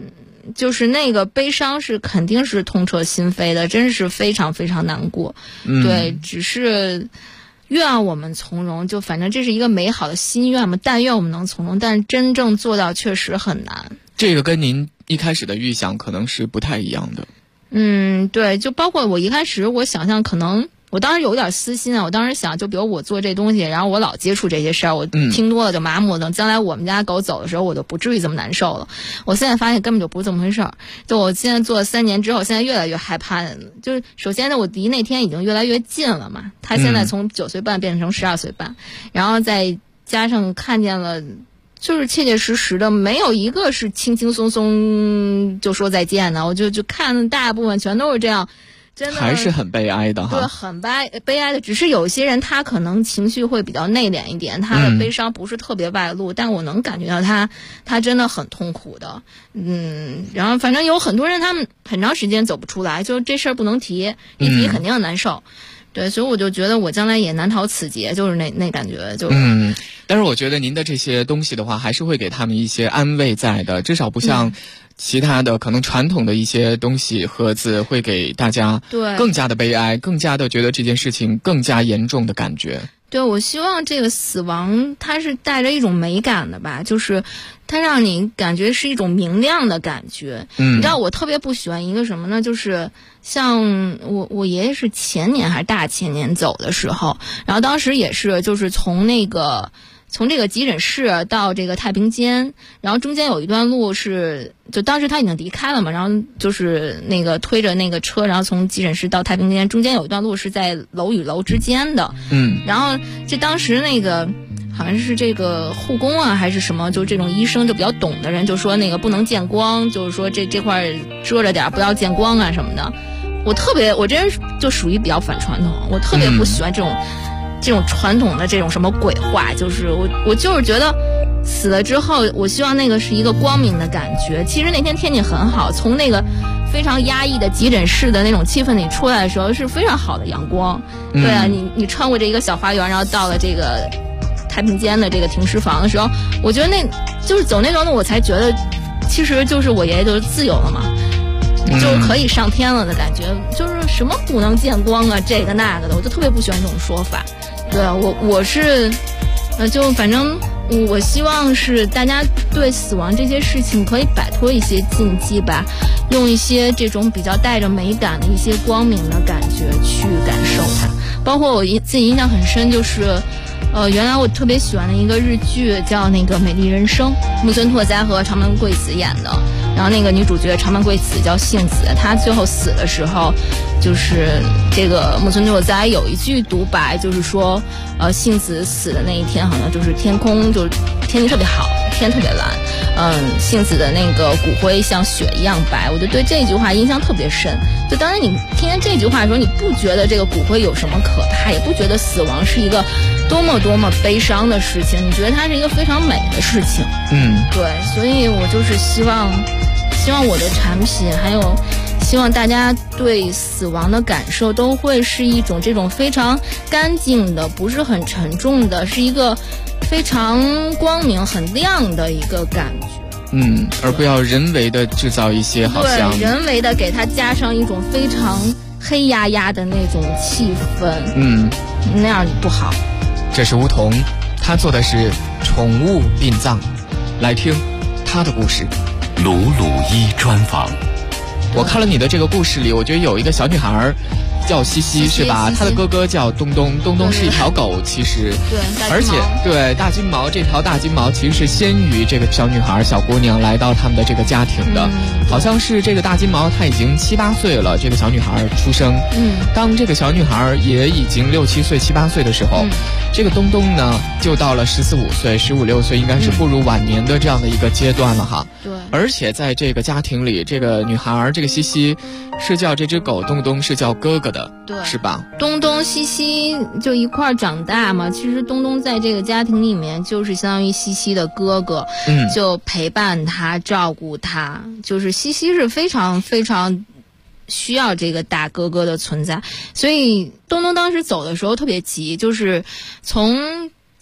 就是那个悲伤是肯定是痛彻心扉的，真是非常非常难过。对，只是愿我们从容，就反正这是一个美好的心愿嘛，但愿我们能从容，但真正做到确实很难。 这个跟您一开始的预想可能是不太一样的。 对，就包括我一开始我想象，可能我当时有点私心啊，我当时想，就比如我做这东西，然后我老接触这些事儿，我听多了就麻木了，等将来我们家狗走的时候，我就不至于这么难受了。我现在发现根本就不是这么回事儿。就我现在做了3年之后，现在越来越害怕。就是首先呢，我离那天已经越来越近了嘛，它现在从9岁半变成12岁半，然后再加上看见了。就是切切实实的，没有一个是轻轻松松就说再见的。我就看大部分全都是这样，真的还是很悲哀的哈。 对，很悲哀的。只是有些人他可能情绪会比较内敛一点，他的悲伤不是特别外露，但我能感觉到他真的很痛苦的。然后反正有很多人他们很长时间走不出来，就这事儿不能提，一提肯定很难受。对，所以我就觉得我将来也难逃此劫，就是那感觉就是。 但是我觉得您的这些东西的话，还是会给他们一些安慰在的，至少不像其他的可能传统的一些东西盒子会给大家更加的悲哀，更加的觉得这件事情更加严重的感觉。 对，我希望这个死亡它是带着一种美感的吧，就是它让你感觉是一种明亮的感觉。你知道我特别不喜欢一个什么呢？就是像我爷爷是前年还是大前年走的时候，然后当时也是就是从这个急诊室到这个太平间，然后中间有一段路是，就当时他已经离开了嘛，然后就是那个推着那个车，然后从急诊室到太平间，中间有一段路是在楼与楼之间的。然后这当时那个好像是这个护工啊还是什么，就这种医生就比较懂的人就说那个不能见光，就是说这块遮着点，不要见光啊什么的。我这人就属于比较反传统，我特别不喜欢这种传统的这种什么鬼话，就是我就是觉得死了之后，我希望那个是一个光明的感觉。其实那天天气很好，从那个非常压抑的急诊室的那种气氛里出来的时候，是非常好的阳光。对啊，你穿过这一个小花园，然后到了这个太平间的这个停尸房的时候，我觉得那就是走那段路，我才觉得其实就是我爷爷就是自由了嘛。就是可以上天了的感觉，就是什么不能见光啊，这个那个的，我就特别不喜欢这种说法。对啊，我是，就反正我希望是大家对死亡这些事情可以摆脱一些禁忌吧，用一些这种比较带着美感的一些光明的感觉去感受它。包括我自己印象很深，就是原来我特别喜欢的一个日剧叫那个《美丽人生》，木村拓哉和长门贵子演的。然后那个女主角长门贵子叫幸子，她最后死的时候，就是这个木村拓哉有一句独白，就是说，幸子死的那一天好像就是天空就是天气特别好，天特别蓝，幸子的那个骨灰像雪一样白，我就对这句话印象特别深。就当然你听见这句话的时候，你不觉得这个骨灰有什么可怕，也不觉得死亡是一个多么多么悲伤的事情，你觉得它是一个非常美的事情。对，所以我就是希望我的产品，还有希望大家对死亡的感受都会是一种这种非常干净的，不是很沉重的，是一个非常光明很亮的一个感觉。 而不要人为的制造一些好像对人为的给它加上一种非常黑压压的那种气氛，那样不好。 这是梧桐，他做的是宠物殡葬，来听他的故事。 鲁鲁一专访。 我看了你的这个故事里，我觉得有一个小女孩叫西西是吧？她的哥哥叫东东，东东是一条狗，其实对， 而且对大金毛，这条大金毛其实是先于这个小女孩小姑娘来到他们的这个家庭的，好像是这个大金毛她已经7、8岁了，这个小女孩出生，当这个小女孩也已经6、7岁、7、8岁的时候，这个东东呢就到了14、15岁、15、16岁，应该是步入晚年的这样的一个阶段了哈。 对， 而且在这个家庭里，这个女孩这个西西是叫这只狗东东是叫哥哥的， 对， 是吧？ 东东西西就一块长大嘛，其实东东在这个家庭里面就是相当于西西的哥哥，就陪伴他照顾他，就是西西是非常非常需要这个大哥哥的存在，所以东东当时走的时候特别急，就是从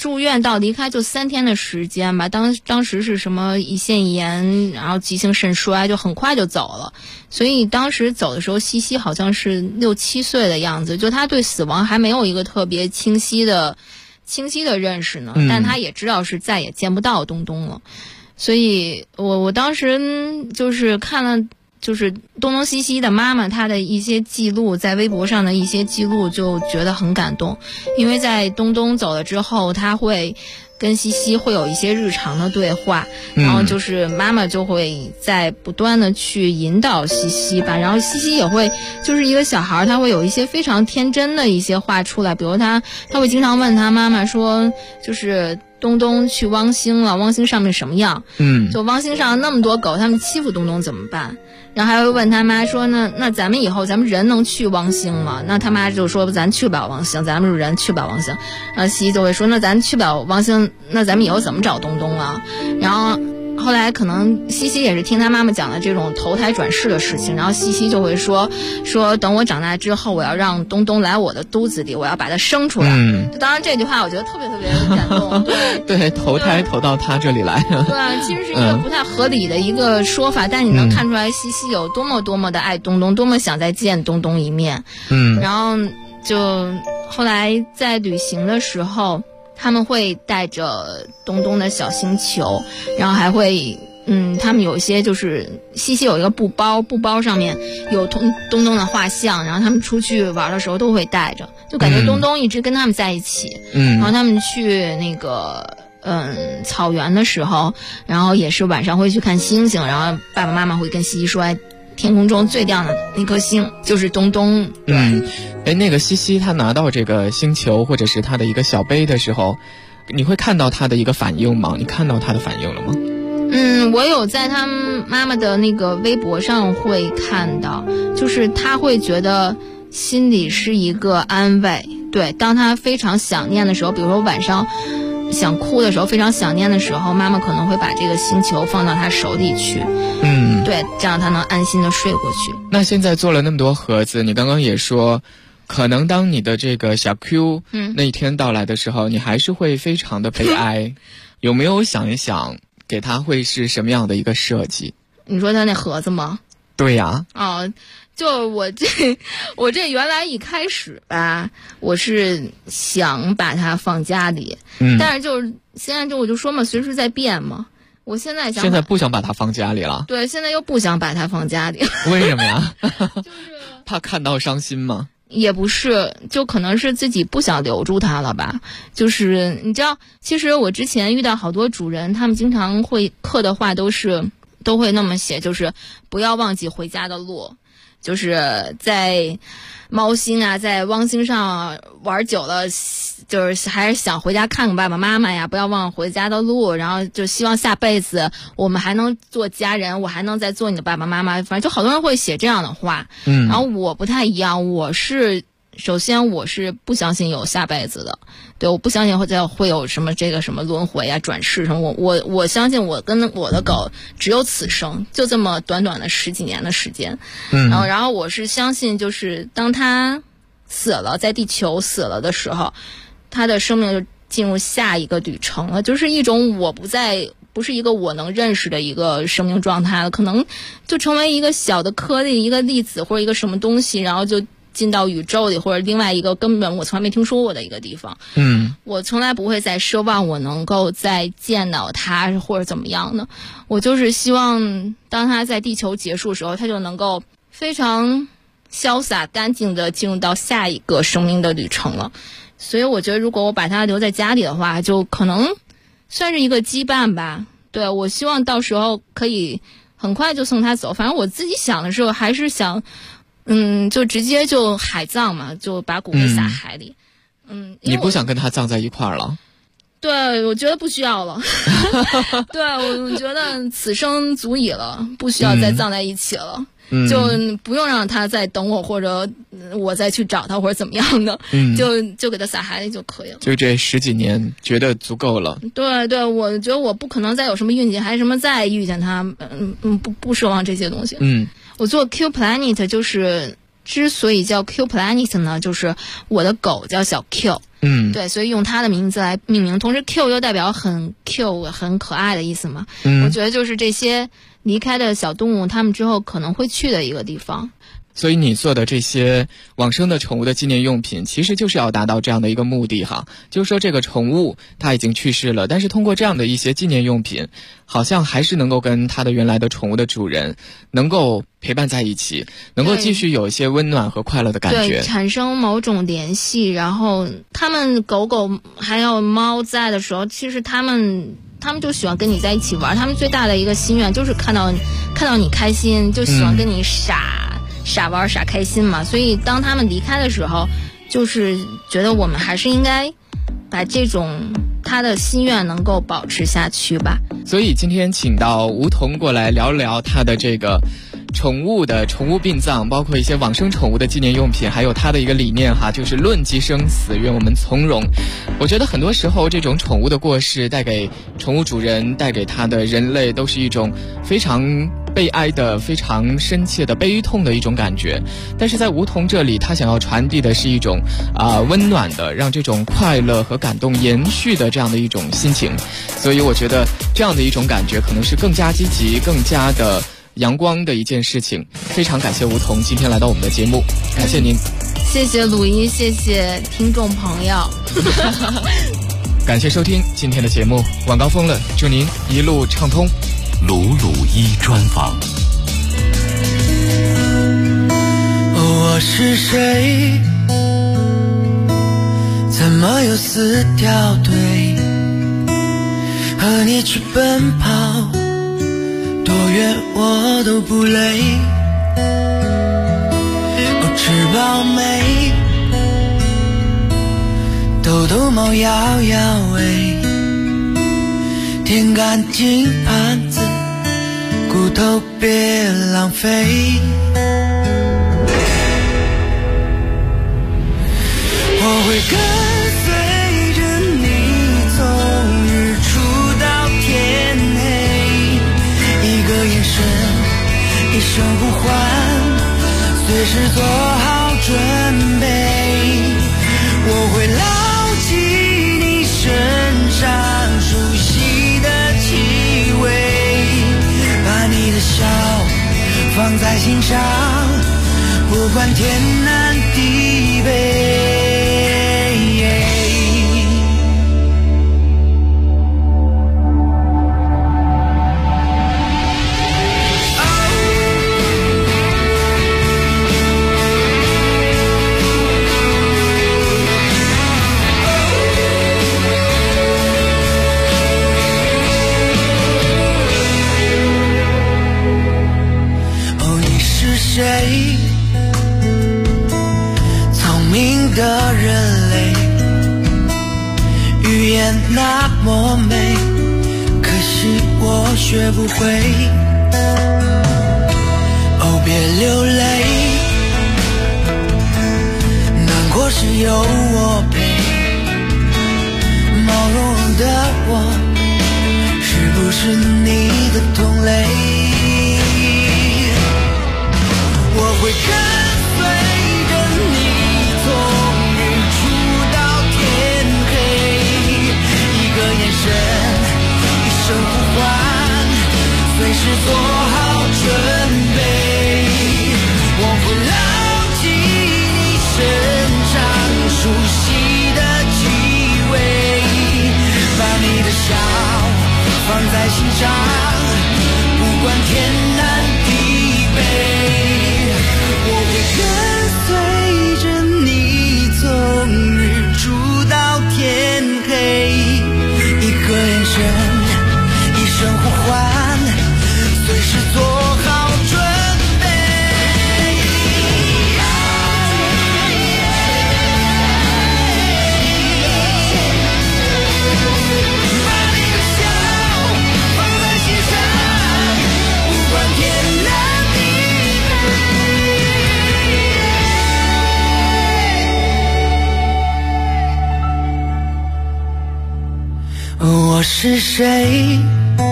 住院到离开就3天的时间吧，当时是什么胰腺炎，然后急性肾衰，就很快就走了。所以当时走的时候，西西好像是6、7岁的样子，就他对死亡还没有一个特别清晰的认识呢，但他也知道是再也见不到东东了。所以我当时就是看了。就是东东西西的妈妈，她的一些记录，在微博上的一些记录，就觉得很感动。因为在东东走了之后，她会跟西西会有一些日常的对话，然后就是妈妈就会在不断的去引导西西吧，然后西西也会就是一个小孩，他会有一些非常天真的一些话出来，比如他会经常问他妈妈说，就是东东去汪星了，汪星上面什么样？就汪星上那么多狗，他们欺负东东怎么办？然后还会问他妈说，那咱们以后咱们人能去汪星吗？那他妈就说咱去不了汪星，咱们人去不了汪星。西西就会说，那咱去不了汪星，那咱们以后怎么找东东啊？然后后来可能西西也是听他妈妈讲的这种投胎转世的事情，然后西西就会说等我长大之后，我要让东东来我的肚子里，我要把他生出来。当然这句话我觉得特别特别感动。 对，投胎投到他这里来。 对啊，其实是一个不太合理的一个说法，但你能看出来西西有多么多么的爱东东，多么想再见东东一面。然后就后来在旅行的时候，他们会带着东东的小星球，然后还会他们有一些就是西西有一个布包上面有东东的画像，然后他们出去玩的时候都会带着，就感觉东东一直跟他们在一起。然后他们去那个草原的时候，然后也是晚上会去看星星，然后爸爸妈妈会跟西西说，天空中最亮的那颗星就是东东。 那个西西他拿到这个星球或者是他的一个小杯的时候，你会看到他的一个反应吗？你看到他的反应了吗？ 我有在他妈妈的那个微博上会看到，就是他会觉得心里是一个安慰。对，当他非常想念的时候，比如说晚上想哭的时候，非常想念的时候，妈妈可能会把这个星球放到他手里去。对，这样他能安心的睡过去。 那现在做了那么多盒子，你刚刚也说可能当你的这个小 Q 那一天到来的时候，你还是会非常的悲哀。有没有想一想给他会是什么样的一个设计？ 你说他那盒子吗？ 对呀。 就我这原来一开始吧，我是想把它放家里，但是就是现在我就说嘛，随时在变嘛。我现在不想把它放家里了。 对，现在又不想把它放家里。 为什么呀？就是怕看到伤心吗？ 也不是，就可能是自己不想留住它了吧。就是你知道，其实我之前遇到好多主人，他们经常会刻的话都会那么写，就是不要忘记回家的路。就是在猫星啊，在汪星上玩久了，就是还是想回家看看爸爸妈妈呀，不要忘回家的路。然后就希望下辈子我们还能做家人，我还能再做你的爸爸妈妈。反正就好多人会写这样的话。然后我不太一样，首先我是不相信有下辈子的。对，我不相信会有什么这个什么轮回啊、转世什么。我相信我跟我的狗只有此生，就这么短短的10几年的时间。然后我是相信，就是当它死了，在地球死了的时候，它的生命就进入下一个旅程了，就是一种不是一个我能认识的一个生命状态了，可能就成为一个小的颗粒、一个粒子或者一个什么东西，然后就进到宇宙里，或者另外一个根本我从来没听说过的一个地方。我从来不会再奢望我能够再见到他或者怎么样的，我就是希望当他在地球结束的时候，他就能够非常潇洒干净的进入到下一个生命的旅程了。所以我觉得如果我把他留在家里的话，就可能算是一个羁绊吧。对，我希望到时候可以很快就送他走。反正我自己想的时候还是想就直接就海葬嘛，就把骨灰撒海里。 你不想跟他葬在一块儿了？ 对，我觉得不需要了。对，我觉得此生足矣了，不需要再葬在一起了。就不用让他再等我，或者我再去找他，或者怎么样的。就给他撒海里就可以了。 就这10几年，觉得足够了。 对，我觉得我不可能再有什么运气，还什么再遇见他。不奢望这些东西。我做 Q Planet 就是之所以叫 Q Planet 呢，就是我的狗叫小 Q， 对，所以用它的名字来命名。同时 Q 又代表很 Q 很可爱的意思嘛。我觉得就是这些离开的小动物，它们之后可能会去的一个地方。 所以你做的这些往生的宠物的纪念用品，其实就是要达到这样的一个目的哈，就是说这个宠物它已经去世了，但是通过这样的一些纪念用品，好像还是能够跟它的原来的宠物的主人能够陪伴在一起，能够继续有一些温暖和快乐的感觉， 对，产生某种联系。然后他们狗狗还有猫在的时候，其实他们就喜欢跟你在一起玩，他们最大的一个心愿就是看到你开心，就喜欢跟你傻玩傻开心嘛。所以当他们离开的时候，就是觉得我们还是应该把这种他的心愿能够保持下去吧。 所以今天请到梧桐过来聊聊他的这个宠物殡葬，包括一些往生宠物的纪念用品，还有他的一个理念哈，就是论及生死，愿我们从容。我觉得很多时候这种宠物的过世带给宠物主人，带给他的人类，都是一种非常悲哀的、非常深切的悲痛的一种感觉。但是在梧桐这里，他想要传递的是一种温暖的，让这种快乐和感动延续的这样的一种心情。所以我觉得这样的一种感觉可能是更加积极、更加的阳光的一件事情。非常感谢梧桐今天来到我们的节目，感谢您。 谢谢鲁一，谢谢听众朋友。 感谢收听今天的节目，晚高峰了，祝您一路畅通。 鲁鲁一专访。 我是谁？怎么又四条腿？和你去奔跑，多远我都不累。吃饱没？逗逗猫摇摇尾，舔干净盘子，骨头别浪费。我会跟随着你从日出到天黑，一个眼神，一声呼唤，随时做好准备。我会牢记你身上熟悉的气味，把你的笑放在心上，不管天南地北。谁？聪明的人类，语言那么美，可惜我学不会。哦，别流泪，难过时有我陪。毛茸茸的我，是不是你的同类？我会跟随着你从日出到天黑，一个眼神，一声呼唤，随时做好准备。我会牢记你身上熟悉的气味，把你的笑放在心上，不管天南地北。跟随着你从日出到天黑，一个眼神，一声呼唤，随时做好准备。把你的笑放在心上，不管天南地北。我是谁？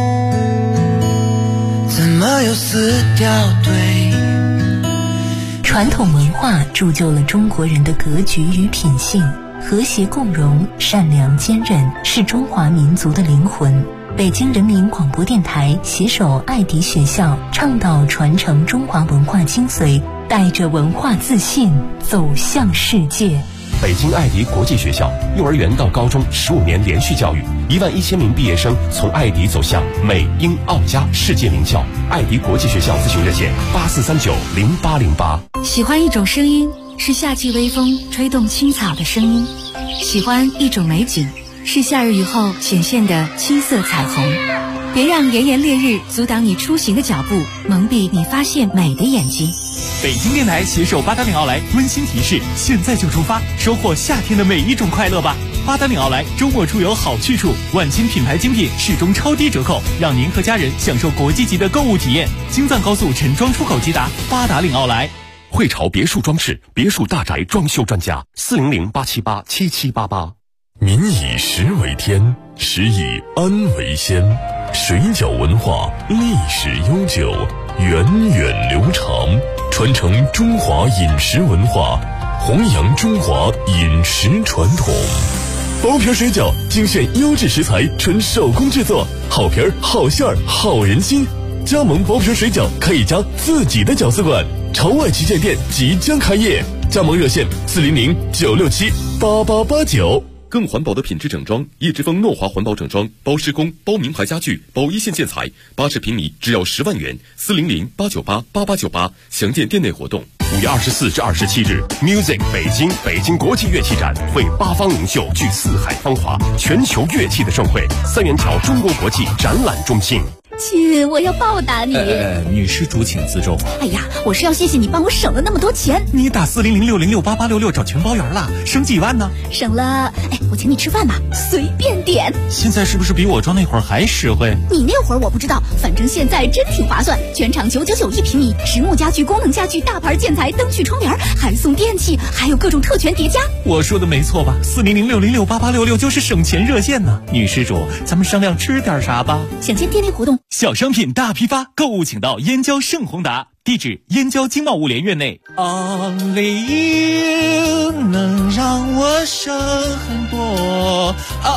怎么有四条腿？ 传统文化铸就了中国人的格局与品性，和谐共荣、善良坚韧是中华民族的灵魂。北京人民广播电台携手爱迪学校，倡导传承中华文化精髓，带着文化自信走向世界。 北京爱迪国际学校幼儿园到高中15年连续教育，11000名毕业生从爱迪走向美英澳加世界名校。爱迪国际学校咨询热线84390808。 喜欢一种声音，是夏季微风吹动青草的声音；喜欢一种美景，是夏日雨后显现的七色彩虹。别让炎炎烈日阻挡你出行的脚步，蒙蔽你发现美的眼睛。 北京电台携手八达岭奥莱温馨提示：现在就出发，收获夏天的每一种快乐吧！八达岭奥莱周末出游好去处，万千品牌精品始终超低折扣，让您和家人享受国际级的购物体验。京藏高速陈庄出口直达八达岭奥莱。 汇潮别墅装饰别墅大宅装修专家，400-878-7788。 民以食为天，食以安为先。水饺文化历史悠久，源远流长，传承中华饮食文化，弘扬中华饮食传统。包皮水饺精选优质食材，纯手工制作，好皮儿、好馅儿、好人心。加盟包皮水饺可以加自己的饺子馆，朝外旗舰店即将开业，加盟热线400-967-8889。 更环保的品质整装，叶之峰诺华环保整装，包施工、包名牌家具、包一线建材，80平米只要10万元，400-898-8898，详见店内活动。 5月24至27日 ，Music 北京国际乐器展为8方领袖聚四海芳华，全球乐器的盛会，三元桥中国国际展览中心。 亲，我要报答你。 女施主请自重。 哎呀，我是要谢谢你帮我省了那么多钱。 你打400-606-8866找全包圆了，省几万呢？ 省了，我请你吃饭吧，随便点。 现在是不是比我装那会儿还实惠？ 你那会儿我不知道，反正现在真挺划算，全场999一平米，实木家具、功能家具、大牌建材、灯具、窗帘，还送电器，还有各种特权叠加。 我说的没错吧？400-606-8866就是省钱热线呢。女施主，咱们商量吃点啥吧？ 想见店内活动。 小商品大批发，购物请到燕郊盛宏达，地址燕郊经贸物联院内。 Only you 能让我省很多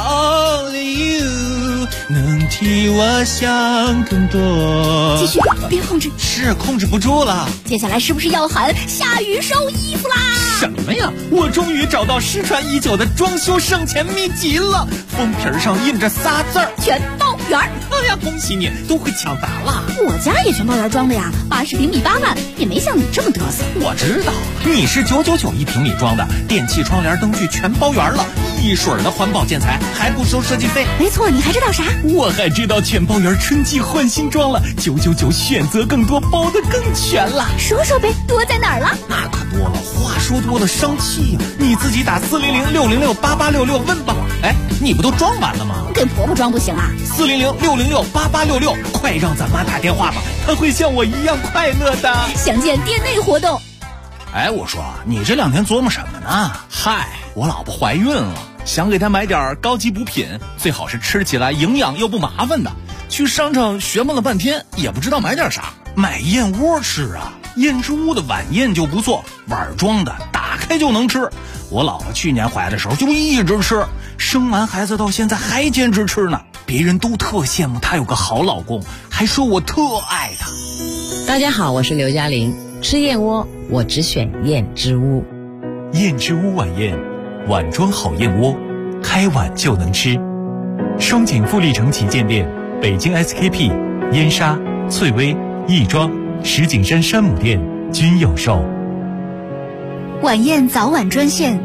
，Only you 能替我想更多。 继续，别控制， 是控制不住了。 接下来是不是要喊下雨收衣服啦？ 什么呀？我终于找到失传已久的装修省钱秘籍了，封皮上印着仨字儿： 全包圆。 哎呀，恭喜你，都会抢答了。 我家也全包圆装的呀，80平米8万，也没像你这么嘚瑟。 我知道，你是999一平米装的，电器、窗帘、灯具全包圆了，一水儿的环保建材，还不收设计费。 没错，你还知道啥？ 我还知道全包圆春季换新装了，999选择更多，包得更全了。 说说呗，多在哪儿了？ 那可多了，话说多了伤气呀。你自己打400-606-8866问吧。你不都装完了吗？ 给婆婆装不行啊 ？400-606-8866，快让咱妈打电话吧，她会像我一样快乐的。 详见店内活动。 我说你这2天琢磨什么呢？嗨，我老婆怀孕了，想给她买点高级补品，最好是吃起来营养又不麻烦的。去商场询问了半天，也不知道买点啥。买燕窝吃啊，燕之屋的晚宴就不错，碗装的，打开就能吃。我老婆去年怀的时候就一直吃，生完孩子到现在还坚持吃呢。别人都特羡慕她有个好老公，还说我特爱她。 大家好，我是刘嘉玲。吃燕窝我只选燕之屋。 燕之屋晚宴，碗装好燕窝，开碗就能吃。双井富力城旗舰店，北京 SKP、燕莎、翠微、亦庄、石景山山姆店均有售。 晚宴早晚专线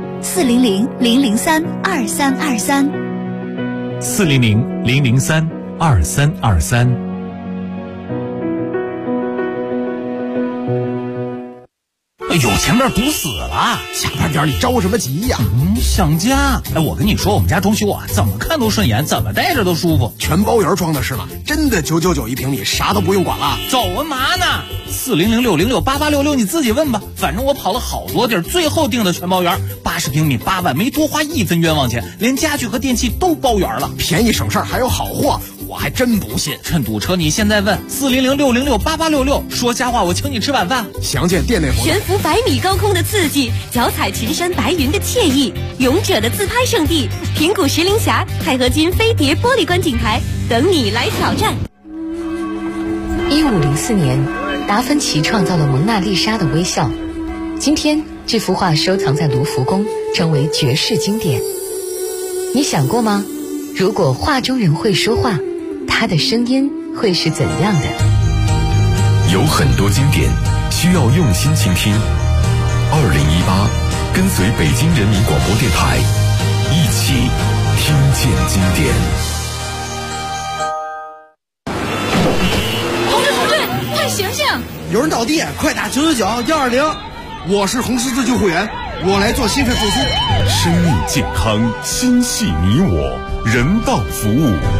400-003-2323 400-003-2323。 有前面堵死了， 下班点你着什么急呀？ 想家。我跟你说，我们家装修啊，怎么看都顺眼，怎么待着都舒服。 全包圆装的是吗？真的999一平米，啥都不用管了。 走啊嘛呢？400-606-8866，你自己问吧。反正我跑了好多地儿，最后定的全包圆，80平米8万，没多花1分冤枉钱，连家具和电器都包圆了， 便宜省事儿还有好货。 我还真不信。 趁堵车，你现在问400-606-8866，说瞎话我请你吃晚饭。 详见店内活动。 悬浮100米高空的刺激，脚踩群山白云的惬意，勇者的自拍圣地平谷石林峡钛合金飞碟玻璃观景台等你来挑战。 1504年，达芬奇创造了蒙娜丽莎的微笑。今天，这幅画收藏在卢浮宫，成为绝世经典。你想过吗？如果画中人会说话，他的声音会是怎样的？ 有很多经典需要用心倾听。2018，跟随北京人民广播电台，一起听见经典。 同志，快醒醒！ 有人倒地，快打999-120。我是红十字救护员，我来做心肺复苏。 生命健康，心系你我，人道服务。